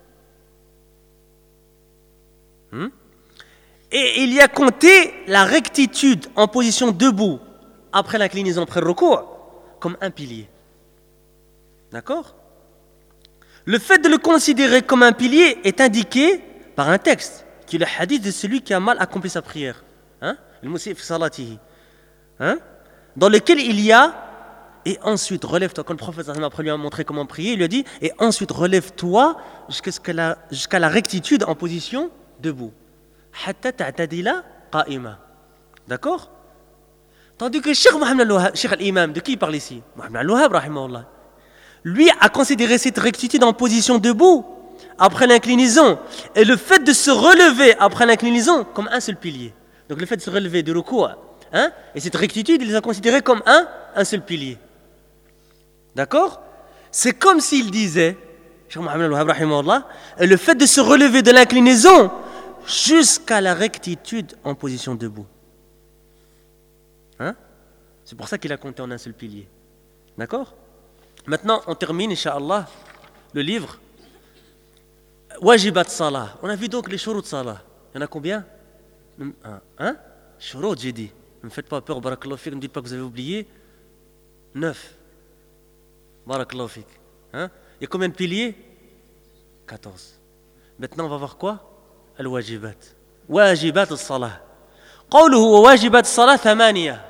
Hmm? Et il y a compté la rectitude en position debout après l'inclinaison, après le recours, comme un pilier. D'accord? Le fait de le considérer comme un pilier est indiqué par un texte, qui est le hadith de celui qui a mal accompli sa prière. Hein? Le musif salatihi. Hein? Dans lequel il y a, et ensuite relève-toi, quand le prophète après lui a montré comment prier, il lui a dit, et ensuite relève-toi jusqu'à la, jusqu'à la rectitude en position debout. Hatta ta'tadila qa'ima. D'accord? Tandis que Cheikh Mohammed al-Wahhab, Cheikh al-Imam, de qui il parle ici? Mohammed al-Wahhab, rahimahullah. Lui a considéré cette rectitude en position debout, après l'inclinaison, et le fait de se relever après l'inclinaison comme un seul pilier. Donc le fait de se relever du ruku', hein, et cette rectitude, il les a considérés comme un, un seul pilier. D'accord? C'est comme s'il disait, Cheikh Mohammed al-Wahhab, rahimahullah, le fait de se relever de l'inclinaison jusqu'à la rectitude en position debout. Hein? C'est pour ça qu'il a compté en un seul pilier. D'accord? Maintenant, on termine, Inch'Allah, le livre. Wajibat Salah. On a vu donc les shurut Salah. Il y en a combien? Hein? Shurut, j'ai dit. Ne me faites pas peur, barakallahu fik, ne me dites pas que vous avez oublié. Neuf. Barakallahu fik. Hein? Il y a combien de piliers? quatorze. Maintenant, on va voir quoi? Al-wajibat. Wajibat al-salah. قوله وواجبات الصلاة ثمانية.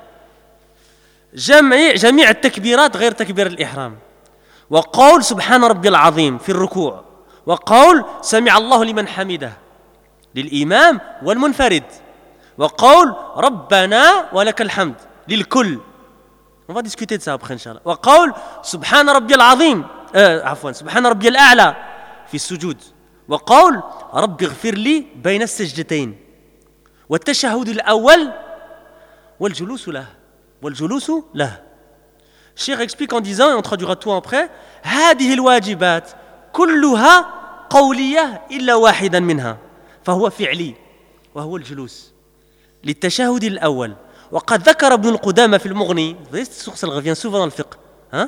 جميع جميع التكبيرات غير تكبير الإحرام. وقول سبحان ربي العظيم في الركوع. وقول سمع الله لمن حمده للإمام والمنفرد. وقول ربنا ولك الحمد للكل. On va discuter de ça après inchallah. وقول سبحان ربي العظيم آه عفوا سبحان ربي الأعلى في السجود. وقول رب اغفر لي بين السجدتين. والتشهد الأول والجلوس له. والجلوس له. الشيخ explique en disant, et on traduira tout après, هذه الواجبات كلها قولية إلا واحدا منها فهو فعلي وهو الجلوس للتشهد الأول. وقد ذكر ابن القدامى في المغني, cette source elle revient souvent dans le fiqh, hein?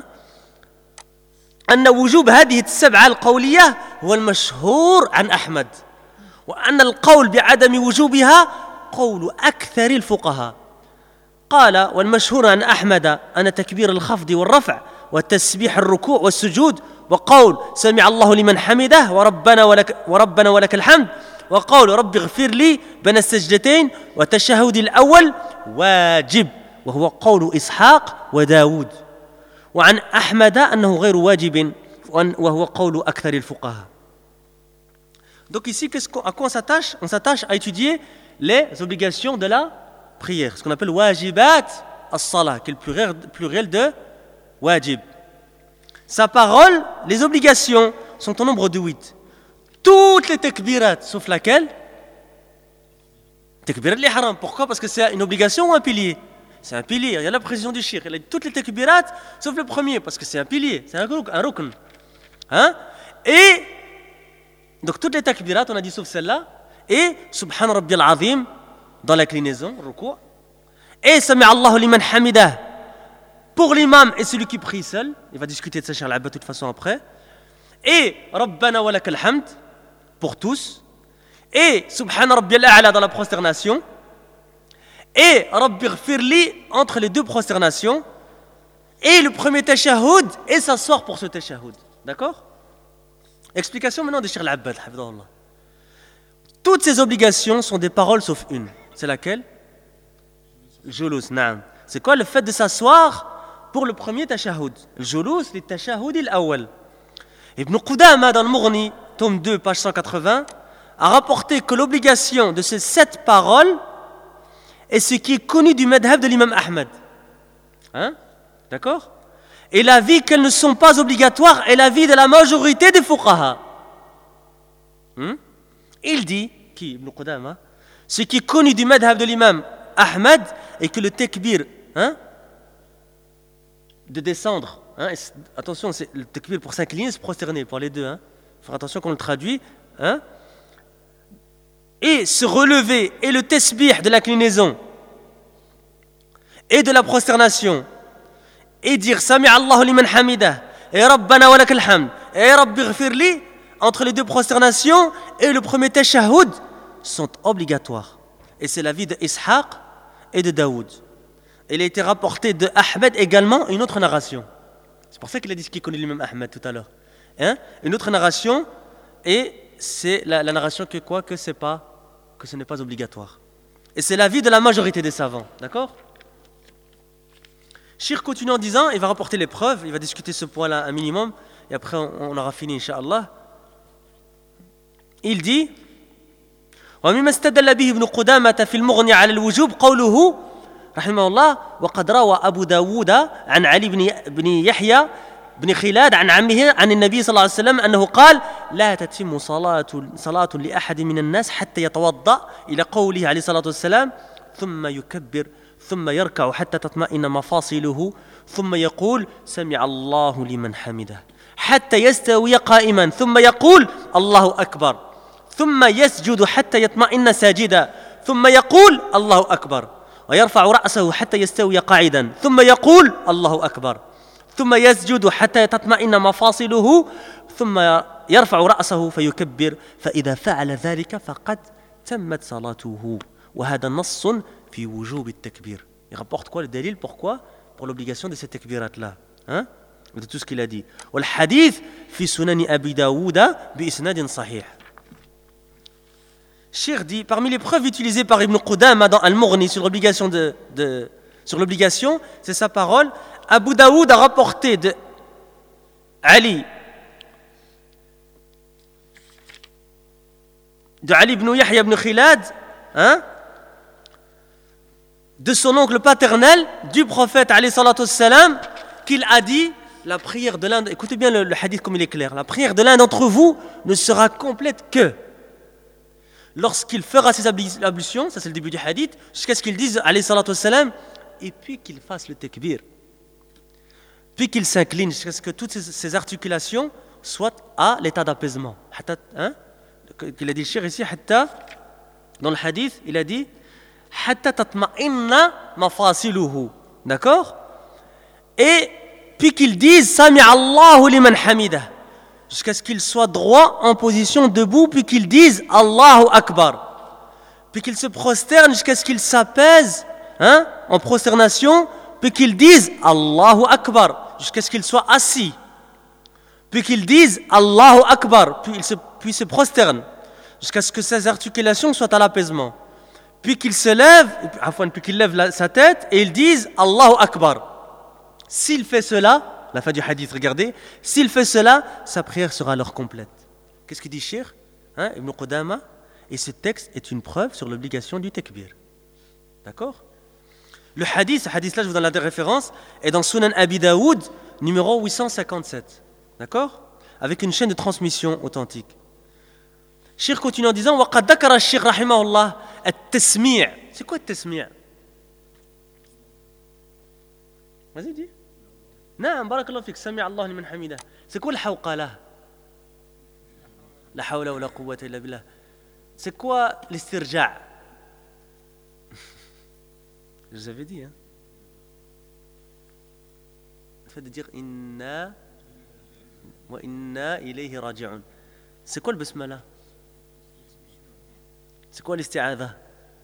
أن وجوب هذه السبعة القولية هو المشهور عن أحمد, وأن القول بعدم وجوبها قول أكثر الفقهاء. قال والمشهور عن أحمد أن تكبير الخفض والرفع والتسبيح الركوع والسجود. وقول سمع الله لمن حمده وربنا ولك, وربنا ولك الحمد. وقول رب اغفر لي بين السجدتين. والتشهد الأول واجب وهو قول إسحاق وداود. وعن أحمد أنه غير واجب وهو قول أكثر الفقهاء. Donc ici, à quoi on s'attache? On s'attache à étudier les obligations de la prière, ce qu'on appelle wajibat as-salah, qui est le pluriel, pluriel de wajib. Sa parole, les obligations sont au nombre de huit. Toutes les takbirat, sauf laquelle? Takbirat l'ihram. Pourquoi? Parce que c'est une obligation ou un pilier? C'est un pilier. Il y a la précision du shirk. Il y a toutes les takbirat, sauf le premier, parce que c'est un pilier, c'est un rukn. Hein? Et donc toutes les takbirat, on a dit sauf celle-là, et Subhan Rabbi al-Azim dans l'inclinaison, ruku', et Sami Allahu liman hamidah pour l'imam et celui qui prie seul. Il va discuter de ça Cheikh Al-Abbad de toute façon après. Et Rabbana wa lakal hamd pour tous. Et Subhan Rabbi al-A'la dans la prosternation. Et Rabbi ghfirli entre les deux prosternations. Et le premier tashahhud et s'asseoir pour ce tashahhud. D'accord? Explication maintenant de Cheikh Al-Abbad, hafidahullah. Toutes ces obligations sont des paroles sauf une. C'est laquelle? Le julus, naam. C'est quoi le fait de s'asseoir pour le premier tashahhud? Le julus, le tashahhud al-awwal. Ibn Qudama dans le Mughni, tome deux, page cent quatre-vingts, a rapporté que l'obligation de ces sept paroles est ce qui est connu du madhab de l'imam Ahmed. Hein? D'accord? Et l'avis qu'elles ne sont pas obligatoires est l'avis de la majorité des fuqaha. Hmm? Il dit, qui, Ibn Qudama, ce qui est connu du madhab de l'imam Ahmed est que le takbir, hein, de descendre, hein, attention, c'est le takbir pour s'incliner, se prosterner, pour les deux, hein, faire attention qu'on le traduit, hein, et se relever, et le tasbih de l'inclinaison, et de la prosternation, et dire Sami Allahu liman hamidah, et Rabbana wa lakal hamd, et Rabbi ghfirli, entre les deux prosternations et le premier tashahhud sont obligatoires. Et c'est l'avis de Ishaq et de Daoud. Il a été rapporté de Ahmed également une autre narration. C'est pour ça qu'il a dit ce qu'il connaît lui-même Ahmed tout à l'heure. Hein? Une autre narration, et c'est la, la narration que quoi? Que c'est pas, que ce n'est pas obligatoire. Et c'est l'avis de la majorité des savants. D'accord? Shir continue en disant, il va rapporter les preuves, il va discuter ce point-là un minimum, et après on, on aura fini, Inch'Allah. Il dit ومما استدل به ابن قدامة في المغني على الوجوب قوله رحمه الله وقد روى أبو داود عن علي بن بن يحيى بن خلاد عن عمه عن النبي صلى الله عليه وسلم أنه قال لا تتم صلاة صلاة لأحد من الناس حتى يتوضأ إلى قوله عليه الصلاة والسلام ثم يكبر ثم يركع حتى تطمئن مفاصله ثم يقول سمع الله لمن حمده حتى يستوي قائما ثم يقول الله أكبر ثم يسجد حتى يطمئن ساجدا ثم يقول الله أكبر ويرفع رأسه حتى يستوي قاعدا ثم يقول الله أكبر ثم يسجد حتى تطمئن مفاصله ثم يرفع رأسه فيكبر فإذا فعل ذلك فقد تمت صلاته وهذا نص في وجوب التكبير. Il rapporte quoi le dalil? Pourquoi? Pour l'obligation de ces takbirat-là. Hein? De tout ce qu'il a dit. والحديث في سنن أبي داود بإسناد صحيح. Cheikh dit, parmi les preuves utilisées par Ibn Qudama dans Al-Mughni sur l'obligation, de, de, sur l'obligation, c'est sa parole. Abu Daoud a rapporté de Ali, de Ali ibn Yahya ibn Khilad, hein, de son oncle paternel, du prophète alayhi salatu wassalam, qu'il a dit, la prière de l'un, écoutez bien le, le hadith comme il est clair, la prière de l'un d'entre vous ne sera complète que lorsqu'il fera ses ablutions, ça c'est le début du hadith, jusqu'à ce qu'il dise, alayhi salatu wassalam, et puis qu'il fasse le takbir, puis qu'il s'incline jusqu'à ce que toutes ses, ses articulations soient à l'état d'apaisement. Hein? Qu'il a dit le cheikh ici, hatta, dans le hadith, il a dit, hatta tatma'inna mafasiluhu, d'accord? Et puis qu'il dise, sami Allahu liman hamidah, jusqu'à ce qu'il soit droit en position debout, puis qu'il dise Allahu Akbar, puis qu'il se prosterne jusqu'à ce qu'il s'apaise, hein, en prosternation, puis qu'il dise Allahu Akbar, jusqu'à ce qu'il soit assis, puis qu'il dise Allahu Akbar, puis il se, puis se prosterne, jusqu'à ce que ses articulations soient à l'apaisement, puis qu'il se lève, puis qu'il lève la, sa tête, et il dise Allahu Akbar. S'il fait cela, la fin du hadith, regardez, s'il fait cela, sa prière sera alors complète. Qu'est-ce qu'il dit Cheikh, hein, Ibn Qudama? Et ce texte est une preuve sur l'obligation du takbir. D'accord? Le hadith, ce hadith-là, je vous donne la référence, est dans Sunan Abi Daoud, numéro huit cent cinquante-sept. D'accord? Avec une chaîne de transmission authentique. Cheikh continue en disant وَقَدْ ذَكَرَ الشيخ رحمه الله التسميع. C'est quoi le tasmi'? Vas-y, dis. نعم بارك الله فيك سمع الله لمن حمده. C'est quoi le hawqala? La hawla wa la quwwata illa billah. C'est quoi l'istirja'? Je vous avais dit, hein. Le fait de dire inna wa inna ilayhi raji'un. C'est quoi le basmala? C'est quoi l'isti'adha?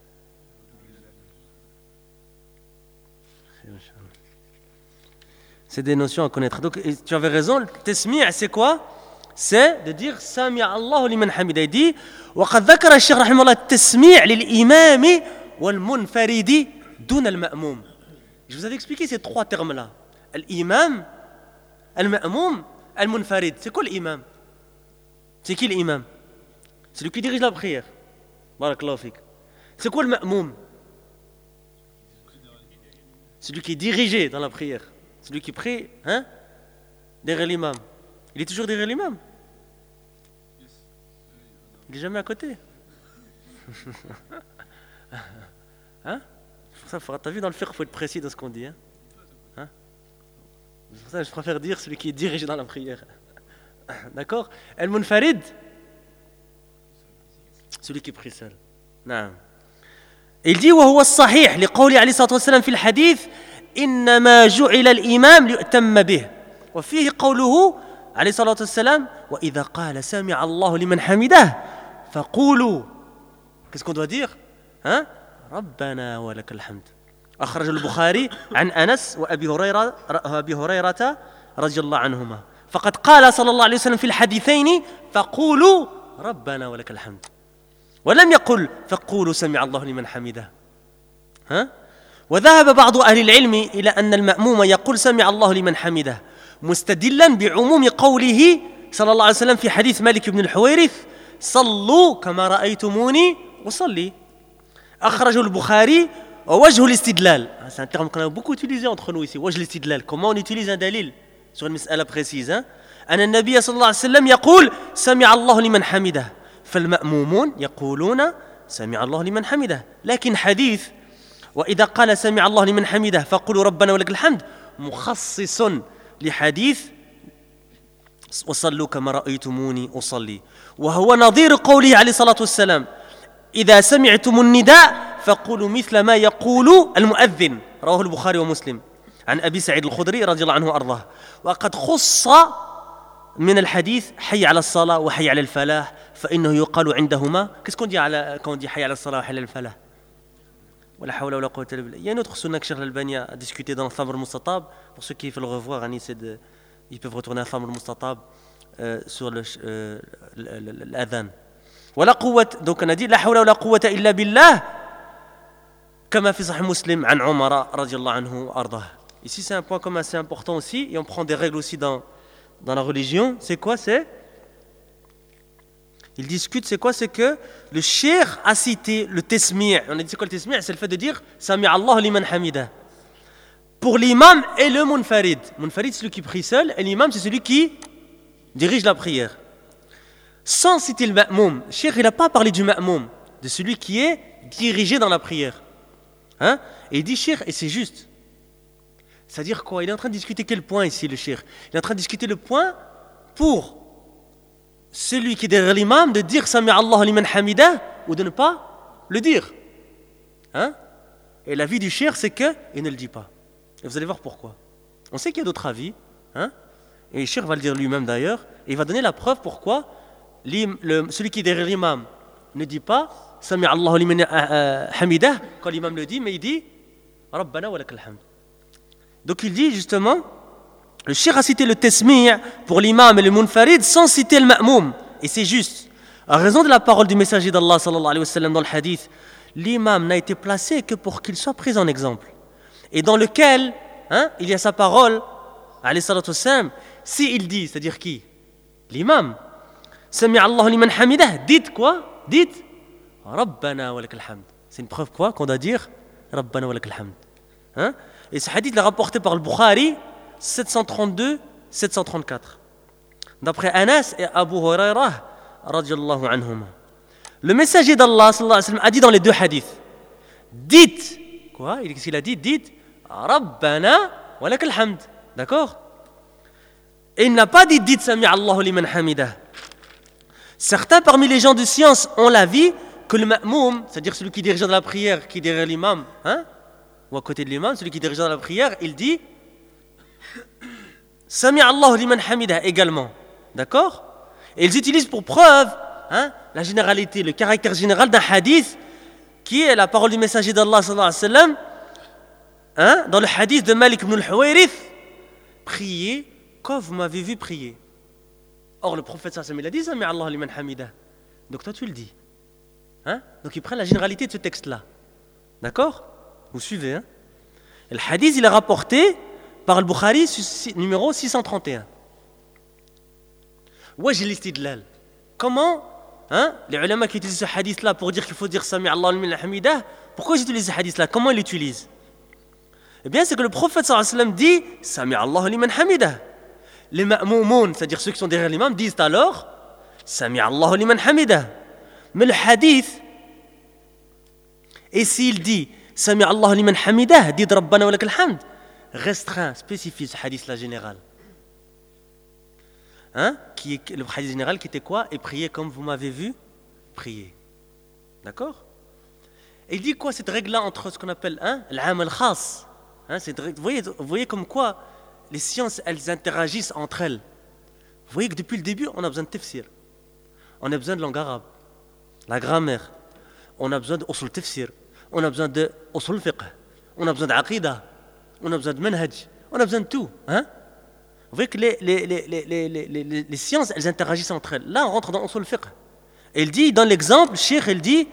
C'est des notions à connaître. Donc tu avais raison, le tasmi' c'est quoi? C'est de dire sami Allahu liman hamida. Il dit وقد ذكر الشيخ رحمه الله التسميع للإمام والمنفرد دون المأموم. Je vous avais expliqué ces trois termes-là. L'imam, al-ma'moum, al-munfarid. C'est quoi l'imam? C'est qui l'imam? C'est lui qui dirige la prière. Barakallahu fik. C'est quoi le ma'moum? C'est lui qui est dirigé dans la prière. C'est lui qui prie, hein, derrière l'imam. Il est toujours derrière l'imam. Il n'est jamais à côté. Hein? Ça, t'as vu dans le fiqh, il faut être précis dans ce qu'on dit. Hein? Hein? C'est pour ça que je préfère dire celui qui est dirigé dans la prière. D'accord? Al-Munfarid, celui qui prie seul. Non. Il dit وهو الصحيح لقول عليه الصلاة والسلام في الحديث إنما جعل الإمام ليؤتم به وفيه قوله عليه الصلاة والسلام وإذا قال سمع الله لمن حمده فقولوا. Qu'est-ce qu'on doit dire? Hein? ربنا ولك الحمد. أخرج البخاري عن أنس وأبي هريرة أبي هريرة رضي الله عنهما فقد قال صلى الله عليه وسلم في الحديثين فقولوا ربنا ولك الحمد ولم يقل فقولوا سمع الله لمن حمده. ها؟ وذهب بعض أهل العلم إلى أن المأموم يقول سمع الله لمن حمده مستدلا بعموم قوله صلى الله عليه وسلم في حديث مالك بن الحويرث صلوا كما رأيتموني أصلي. أخرجه البخاري ووجه الاستدلال. C'est un terme qu'on a beaucoup utilisé entre nous ici. وجه الاستدلال. Comment on utilise un dalil sur une مسألة précise. Hein? أن النبي صلى الله عليه وسلم يقول سمع الله لمن حمده فالمأمومون يقولون سمع الله لمن حمده. لكن حديث وإذا قال سمع الله لمن حمده فقولوا ربنا ولك الحمد مخصص لحديث وصلوا كما رأيتموني أصلي وهو نظير قوله عليه الصلاة والسلام إذا سمعتم النداء فقولوا مثل ما يقول المؤذن رواه البخاري ومسلم عن أبي سعيد الخدري رضي الله عنه وأرضاه وقد خص من الحديث حي على الصلاة وحي على الفلاح فإنه يقال عندهما qu'est-ce qu'on dit على quand on dit حي على الصلاة وحي على الفلاح ولا حول ولا قوة إلا بالله. Il y a une autre sunna que Cheikh Al-Albani a discuté dans Thamr al-Mustatab. Pour ceux qui veulent le revoir, de, ils peuvent retourner à Thamr al-Mustatab euh, sur le, euh, l'adhan. ولا قوة donc on a dit لا حول ولا قوة إلا بالله كما في صحيح مسلم عن عمر رضي الله عنه وأرضاه. Ici c'est un point comme assez important aussi et on prend des règles aussi dans dans la religion. C'est quoi? C'est ils discutent, c'est quoi? C'est que le cheikh a cité le tesmi'. On a dit c'est quoi le tesmi'? C'est le fait de dire Sami Allah liman hamida. Pour l'imam et le munfarid. Munfarid c'est celui qui prie seul et l'imam c'est celui qui dirige la prière. Sans citer le ma'moum. Le cheikh il n'a pas parlé du ma'moum, de celui qui est dirigé dans la prière. Hein? Et il dit cheikh et c'est juste. C'est-à-dire quoi? Il est en train de discuter quel point ici le cheikh? Il est en train de discuter le point pour celui qui est derrière l'imam de dire Sami Allah liman hamida ou de ne pas le dire. Hein? Et l'avis du cheikh c'est qu'il ne le dit pas. Et vous allez voir pourquoi. On sait qu'il y a d'autres avis. Hein? Et le cheikh va le dire lui-même d'ailleurs. Et il va donner la preuve pourquoi le, celui qui est derrière l'imam ne dit pas Sami Allah liman hamida quand l'imam le dit, mais il dit Rabbana wa lakal hamd. Donc il dit justement, le cheikh a cité le tesmi' pour l'imam et le munfarid sans citer le ma'moum. Et c'est juste. À raison de la parole du messager d'Allah sallallahu alayhi wa sallam dans le hadith, l'imam n'a été placé que pour qu'il soit pris en exemple. Et dans lequel hein, il y a sa parole, alayhi salatu wassalam, si il dit, c'est-à-dire qui? L'imam. Sami Allah liman hamidah, dites quoi? Dites Rabbana wa lakal hamd. C'est une preuve quoi? Qu'on doit dire Rabbana wa lakal hamd. Hein? Et ce hadith est rapporté par le Bukhari sept cent trente-deux sept cent trente-quatre. D'après Anas et Abu Hurairah radiyallahu anhum. Le messager d'Allah sallallahu alayhi wa sallam a dit dans les deux hadiths, dites, quoi? Qu'est-ce qu'il a dit? Dites Rabbana wa lakal hamd. D'accord? Et il n'a pas dit dites Sami Allahu liman hamidah. Certains parmi les gens de science ont l'avis que le ma'moum, c'est-à-dire celui qui dirige dans la prière, qui est derrière l'imam, hein? Ou à côté de l'imam, celui qui dirige dans la prière, il dit Sami Allahu liman hamidah également. D'accord? Et ils utilisent pour preuve hein, la généralité, le caractère général d'un hadith qui est la parole du messager d'Allah sallallahu alayhi wa sallam hein, dans le hadith de Malik ibn al-Huwayrith, priez comme vous m'avez vu prier. Or le prophète sallallahu alayhi wa sallam il a dit Sami Allahu liman hamidah. Donc toi tu le dis. Hein? Donc ils prennent la généralité de ce texte-là. D'accord? Vous suivez, hein? Et le hadith, il est rapporté par le Bukhari, numéro six cent trente et un. Wajh al-istidlal. Comment, hein, les ulama qui utilisent ce hadith-là pour dire qu'il faut dire Sami Allah liman hamidah, pourquoi ils utilisent ce hadith-là? Comment ils l'utilisent? Eh bien, c'est que le prophète sallallahu alayhi wa sallam dit Sami Allah liman hamidah. Les ma'moumoun, c'est-à-dire ceux qui sont derrière l'imam, disent alors Sami Allah liman hamidah. Mais le hadith, et s'il dit Sami Allah liman hamidah, dit Rabbana wa lakal hamd, restreint, spécifie ce hadith-là général. Hein? Qui est, le hadith général qui était quoi? Et priez comme vous m'avez vu prier. D'accord? Et il dit quoi cette règle-là entre ce qu'on appelle hein, l'am al-khas hein, vous, voyez, vous voyez comme quoi les sciences, elles interagissent entre elles. Vous voyez que depuis le début, on a besoin de tafsir. On a besoin de langue arabe, la grammaire. On a besoin de usul tafsir. On a besoin de usul fiqh, on a besoin d'aqidah, on a besoin de manhaj, on a besoin de tout. Hein? Vous voyez que les, les, les, les, les, les, les, les sciences, elles interagissent entre elles. Là, on rentre dans usul fiqh. Et il dit, dans l'exemple, le cheikh, il dit,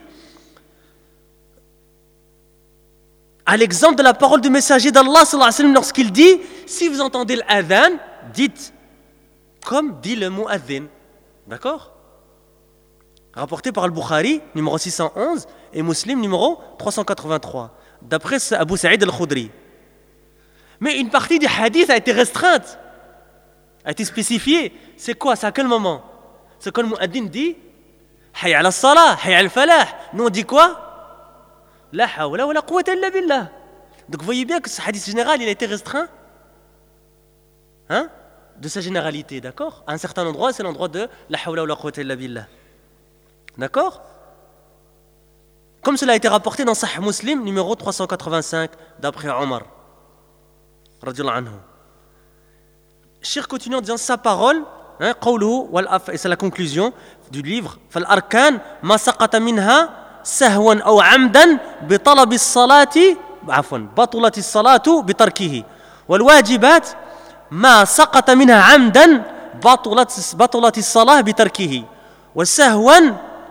à l'exemple de la parole du messager d'Allah, sallallahu alayhi wa sallam, lorsqu'il dit, si vous entendez l'adhan, dites comme dit le mu'adhin. D'accord? Rapporté par al-Bukhari, numéro six cent onze, et Muslim, numéro trois cent quatre-vingt-trois, d'après Abu Sa'id al-Khudri. Mais une partie du hadith a été restreinte, a été spécifiée. C'est quoi? C'est à quel moment? C'est quand le mu'adhin dit Hayy ala salah, hayy ala falah. Nous on dit quoi? La hawla wa la quwwata illa billah. Donc vous voyez bien que ce hadith général il a été restreint. Hein? de sa généralité, d'accord? À un certain endroit, c'est l'endroit de la hawla wa la quwwata illa billah. D'accord? Comme cela a été rapporté dans Sahih Muslim, numéro trois cent quatre-vingt-cinq, d'après Omar. Radiyallahu anhu. Cheikh continue en disant sa parole, hein, qawluhu wal af, et c'est la conclusion du livre. Fal arkan ma saqata minha sahwan aw amdan bi talab as-salati, afwan, batalat as-salatu bi tarkihi. Wal wajibat ما سقط منها عمدا بطلت بطلت الصلاة بتركه وسهوا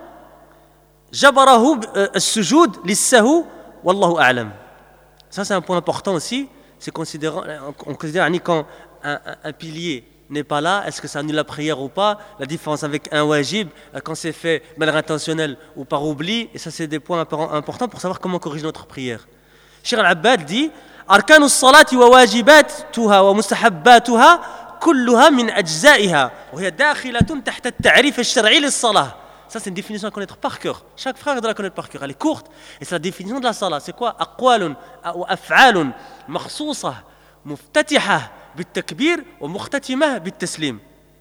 جبره السجود للسهو والله أعلم. Ça c'est un point important aussi, c'est considérant, on considère quand un, un, un pilier n'est pas là, est-ce que ça annule la prière ou pas, la différence avec un wajib, quand c'est fait de manière intentionnelle ou par oubli, et ça c'est des points importants pour savoir comment corriger notre prière. Cheikh Al-Abbad dit أركان الصلاة وواجباتها ومستحباتها كلها من أجزائها وهي داخلة تحت التعريف الشرعي للصلاة. Ça c'est une définition à connaître par cœur. Chaque frère doit la connaître par cœur. Elle est courte et c'est la définition de la salat. C'est quoi? أقوال وأفعال مخصوصة مفتتحة بالتكبير ومختتمة بالتسليم.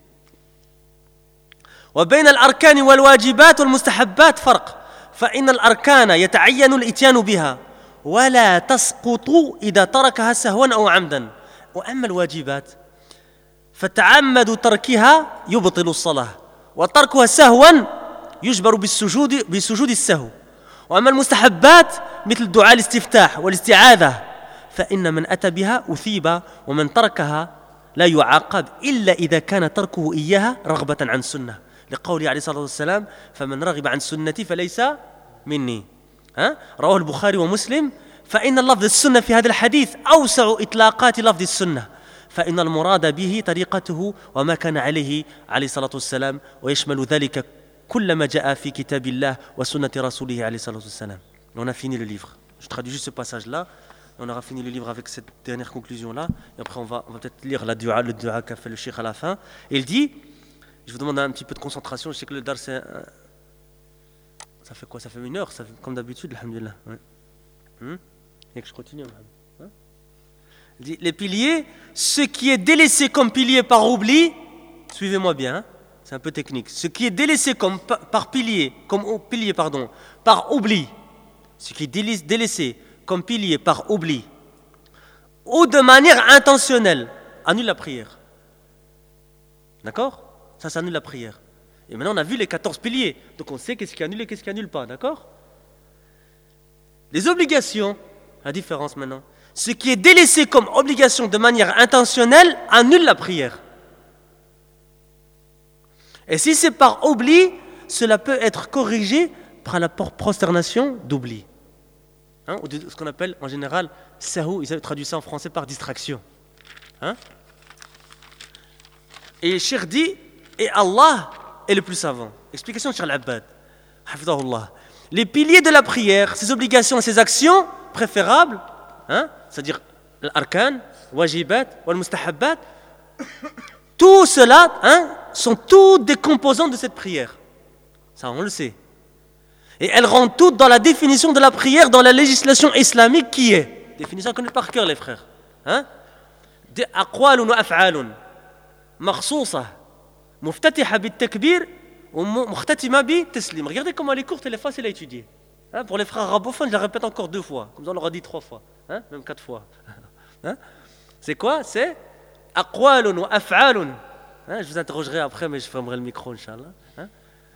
وبين الأركان والواجبات والمستحبات فرق. فإن الأركان يتعين الإتيان بها ولا تسقط إذا تركها سهوا أو عمدا. وأما الواجبات فتعمد تركها يبطل الصلاة وتركها سهوا يجبر بالسجود بسجود السهو. وأما المستحبات مثل دعاء الاستفتاح والاستعاذة فإن من أتى بها أثيب ومن تركها لا يعاقب إلا إذا كان تركه إياها رغبة عن سنة لقوله عليه الصلاة والسلام فمن رغب عن سنتي فليس مني. ها؟ رواه البخاري ومسلم. فإن لفظ السنة في هذا الحديث أوسع إطلاقات لفظ السنة فإن المراد به طريقته وما كان عليه عليه الصلاة والسلام ويشمل ذلك كل ما جاء في كتاب الله وسنة رسوله عليه الصلاة والسلام. On a fini le livre. Je traduis juste ce passage-là. On aura fini le livre avec cette dernière conclusion-là. Et après, on va, on va peut-être lire la dua, le dua qu'a fait le cheikh à la fin. Et il dit, je vous demande un petit peu de concentration. Je sais que le dar, c'est... Ça fait quoi? Ça fait une heure, ça fait, comme d'habitude, alhamdulillah. Ouais. Hum? Et que je continue. Hein? Il dit, les piliers, ce qui est délaissé comme pilier par oubli, suivez-moi bien, hein? C'est un peu technique. Ce qui est délaissé comme par pilier, comme pilier, pardon, par oubli, ce qui est délaissé comme pilier par oubli, ou de manière intentionnelle, annule la prière. D'accord? Ça, ça annule la prière. Et maintenant, on a vu les quatorze piliers. Donc, on sait qu'est-ce qui annule et qu'est-ce qui annule pas. D'accord? Les obligations, la différence maintenant. Ce qui est délaissé comme obligation de manière intentionnelle annule la prière. Et si c'est par oubli, cela peut être corrigé par la prosternation d'oubli. Hein, ou de ce qu'on appelle en général sahou, ils traduisent ça en français par distraction. Hein? Et Cheikh dit, et Allah est le plus savant. Explication de Cheikh Al-Abbad. Hafidahullah. Les piliers de la prière, ses obligations et ses actions préférables, hein, c'est-à-dire l'arkan, wajibat, wal mustahabbat, tout cela hein, sont toutes des composantes de cette prière. Ça, on le sait. Et elles rentrent toutes dans la définition de la prière dans la législation islamique qui est. Définition qu'on connaît par cœur, les frères. Hein? Des aqwalun wa af'alun. Makhsousa. Muftatiha bit takbir. Ou mukhtatima bit taslim. Regardez comment elle est courte et elle est facile à étudier. Hein? Pour les frères arabophones, je la répète encore deux fois. Comme ça, on leur a dit trois fois. Hein? Même quatre fois. Hein? C'est quoi? C'est aqwalun wa af'alun. Hein? Je vous interrogerai après, mais je fermerai le micro, Inch'Allah. Hein?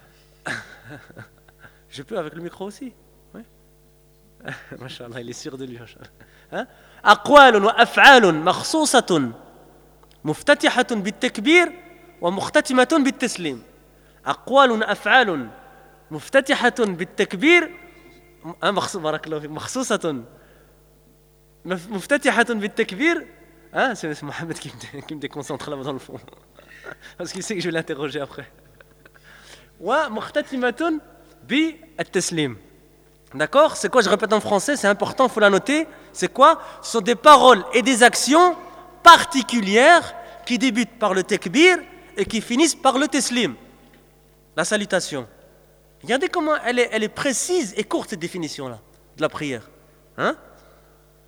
Je peux avec le micro aussi? Oui. Masha'Allah, il est sûr de lui. Aqwalun wa af'alun makhsousatun muftatihatun bit-takbir wa mukhtatimatun bit-taslim. Aqwalun af'alun muftatihatun bit-takbir barakallahu fik makhsousatun muftatihatun bit-takbir. Ah, c'est Mohamed qui me, qui me déconcentre là-bas dans le fond. Parce qu'il sait que je vais l'interroger après. Wa mukhtatimatun bi at-taslim. D'accord? C'est quoi? Je répète en français, c'est important, il faut la noter. C'est quoi? Ce sont des paroles et des actions particulières qui débutent par le takbir et qui finissent par le taslim, la salutation. Regardez comment elle est, elle est précise et courte cette définition-là de la prière. Hein?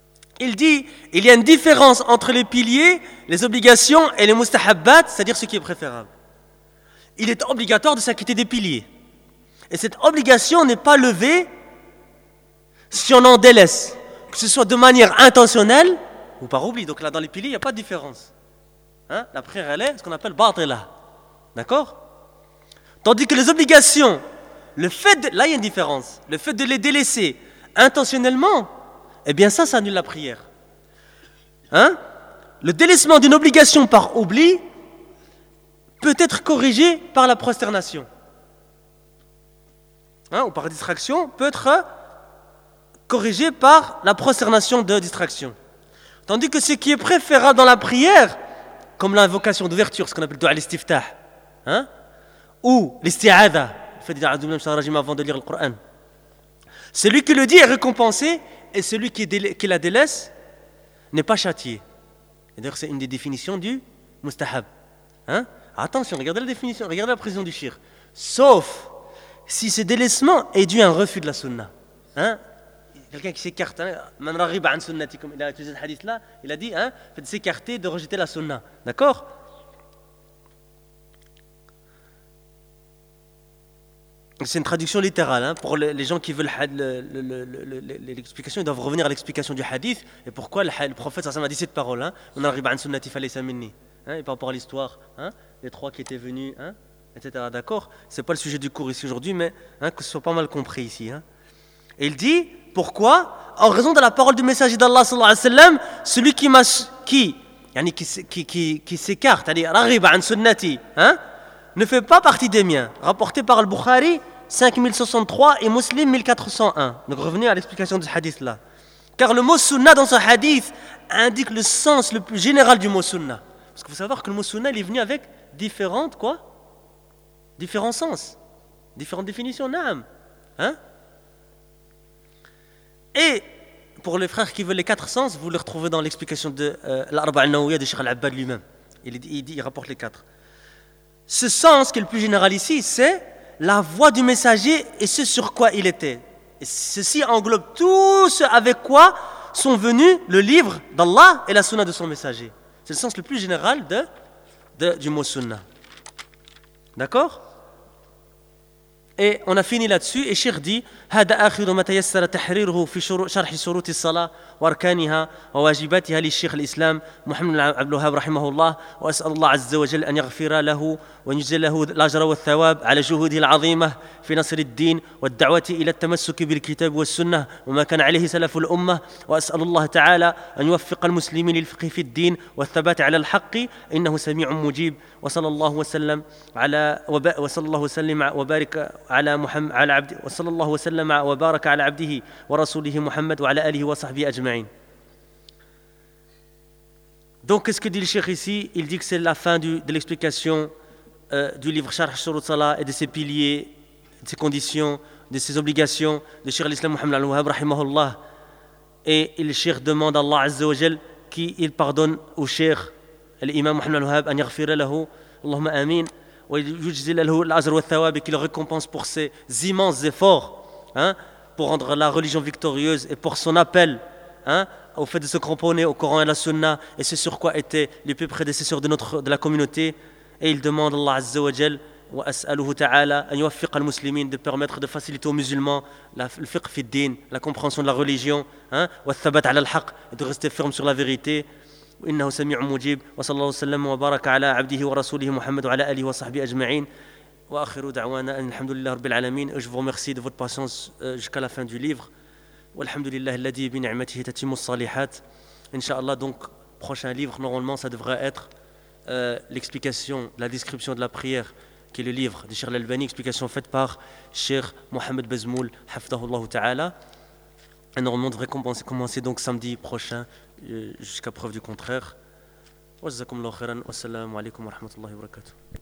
il dit, il y a une différence entre les piliers, les obligations et les mustahabbat, c'est-à-dire ce qui est préférable. Il est obligatoire de s'acquitter des piliers. Et cette obligation n'est pas levée si on en délaisse, que ce soit de manière intentionnelle ou par oubli. Donc là, dans les piliers, il n'y a pas de différence. Hein? La prière, elle est ce qu'on appelle batila. D'accord? Tandis que les obligations, le fait de, là, il y a une différence. Le fait de les délaisser intentionnellement, eh bien ça, ça annule la prière. Hein? Le délaissement d'une obligation par oubli peut être corrigé par la prosternation. Hein? Ou par distraction, peut être corrigé par la prosternation de distraction. Tandis que ce qui est préférable dans la prière, comme l'invocation d'ouverture, ce qu'on appelle dua al-istiftah, hein? Ou l'isti'adha, le fait de dire avant de lire le Coran, celui qui le dit est récompensé et celui qui, délai, qui la délaisse n'est pas châtié. Et d'ailleurs, c'est une des définitions du mustahab. Hein? Attention, regardez la définition, regardez la précision du shir. Sauf si ce délaissement est dû à un refus de la sunna. Hein? Quelqu'un qui s'écarte, hein? Man raghiba an sunnati, comme il a utilisé ce hadith-là, il a dit, hein, faites s'écarter de rejeter la sunna. D'accord? C'est une traduction littérale. Hein. Pour les gens qui veulent l'explication, ils doivent revenir à l'explication du hadith. Et pourquoi le, le prophète a dit cette parole, hein. On arrive à sunnati falaysa minni. Et par rapport à l'histoire, hein, les trois qui étaient venus, hein, et cetera. D'accord? Ce n'est pas le sujet du cours ici aujourd'hui, mais hein, que ce soit pas mal compris ici. Hein. Et il dit, pourquoi? En raison de la parole du messager d'Allah sallallahu alayhi wa sallam, celui qui, qui, yani qui, qui, qui, qui s'écarte, arrive à sunnati, hein, ne fait pas partie des miens. Rapporté par Al-Bukhari, cinq mille soixante-trois et Muslim mille quatre cent un. Donc revenez à l'explication de ce hadith-là. Car le mot sunna dans ce hadith indique le sens le plus général du mot sunna. Parce qu'il faut savoir que le mot sunna il est venu avec différentes quoi? Différents sens, différentes définitions. Naam. Hein? Et pour les frères qui veulent les quatre sens, vous les retrouvez dans l'explication de euh, l'Arba al-Nawawiyya de Cheikh Al-Abbad lui-même. Il, il, il, il rapporte les quatre. Ce sens qui est le plus général ici, c'est la voix du messager et ce sur quoi il était. Et ceci englobe tout ce avec quoi sont venus le livre d'Allah et la sunna de son messager. C'est le sens le plus général de, de, du mot sunna. D'accord? Et on a fini là-dessus et Cheikh dit هذا آخر ما تيسر تحريره في شرح شروط الصلاة وأركانها وواجباتها للشيخ الإسلام محمد عبد الوهاب رحمه الله وأسأل الله عز وجل أن يغفر له ويجزل له الأجر والثواب على جهوده العظيمة في نصر الدين والدعوة إلى التمسك بالكتاب والسنة وما كان عليه سلف الأمة وأسأل الله تعالى أن يوفق المسلمين للفقه في الدين والثبات على الحق إنه سميع مجيب وصلى الله وسلم على وصلى الله وسلم وبارك على محمد على عبد وصلى الله وسلم وبارك على عبده ورسوله محمد وعلى آله وصحبه أجمعين. Donc qu'est-ce que dit le cheikh ici? Il dit que c'est la fin du, de l'explication euh, du livre Sharh Shurut Salah et de ses piliers, de ses conditions, de ses obligations de Cheikh al-Islam Muhammad al-Wahhab rahimahullah. Et le cheikh demande à Allah Azza wa Jal qu'il pardonne au cheikh l'imam Muhammad al-Wahhab an yaghfira lahu Allahumma amin wa yujzil lahu al-ajr wa al-thawab, qu'il récompense pour ses immenses efforts, hein, pour rendre la religion victorieuse et pour son appel, hein, au fait de se cramponner au Coran et à la Sunna, et c'est sur quoi étaient les plus prédécesseurs de, notre, de la communauté. Et il demande à Allah Azza wa Jal wa as'aluhu ta'ala an yuwaffiq al-muslimin, de permettre de faciliter aux musulmans la, le fiqh fi din, la compréhension de la religion, hein, wa thabat ala al-haq, et de rester ferme sur la vérité. إنه سميع مجيب وصلى الله وسلم وبارك على عبده ورسوله محمد وعلى آله وصحبه أجمعين وآخر دعوانا أن الحمد لله رب العالمين. Je vous remercie de votre patience jusqu'à la fin du livre. والحمد لله الذي بنعمته تتم الصالحات. Inch'Allah, donc prochain livre normalement ça devrait être euh, l'explication, la description de la prière, qui est le livre de Cheikh Al-Albani, explication faite par Cheikh Mohamed Bezmoul hafidahullah ta'ala. Et normalement on devrait commencer donc samedi prochain jusqu'à preuve du contraire. Wa jazakumullahu khairan. Wassalamu alaikum wa rahmatullahi wa barakatuh.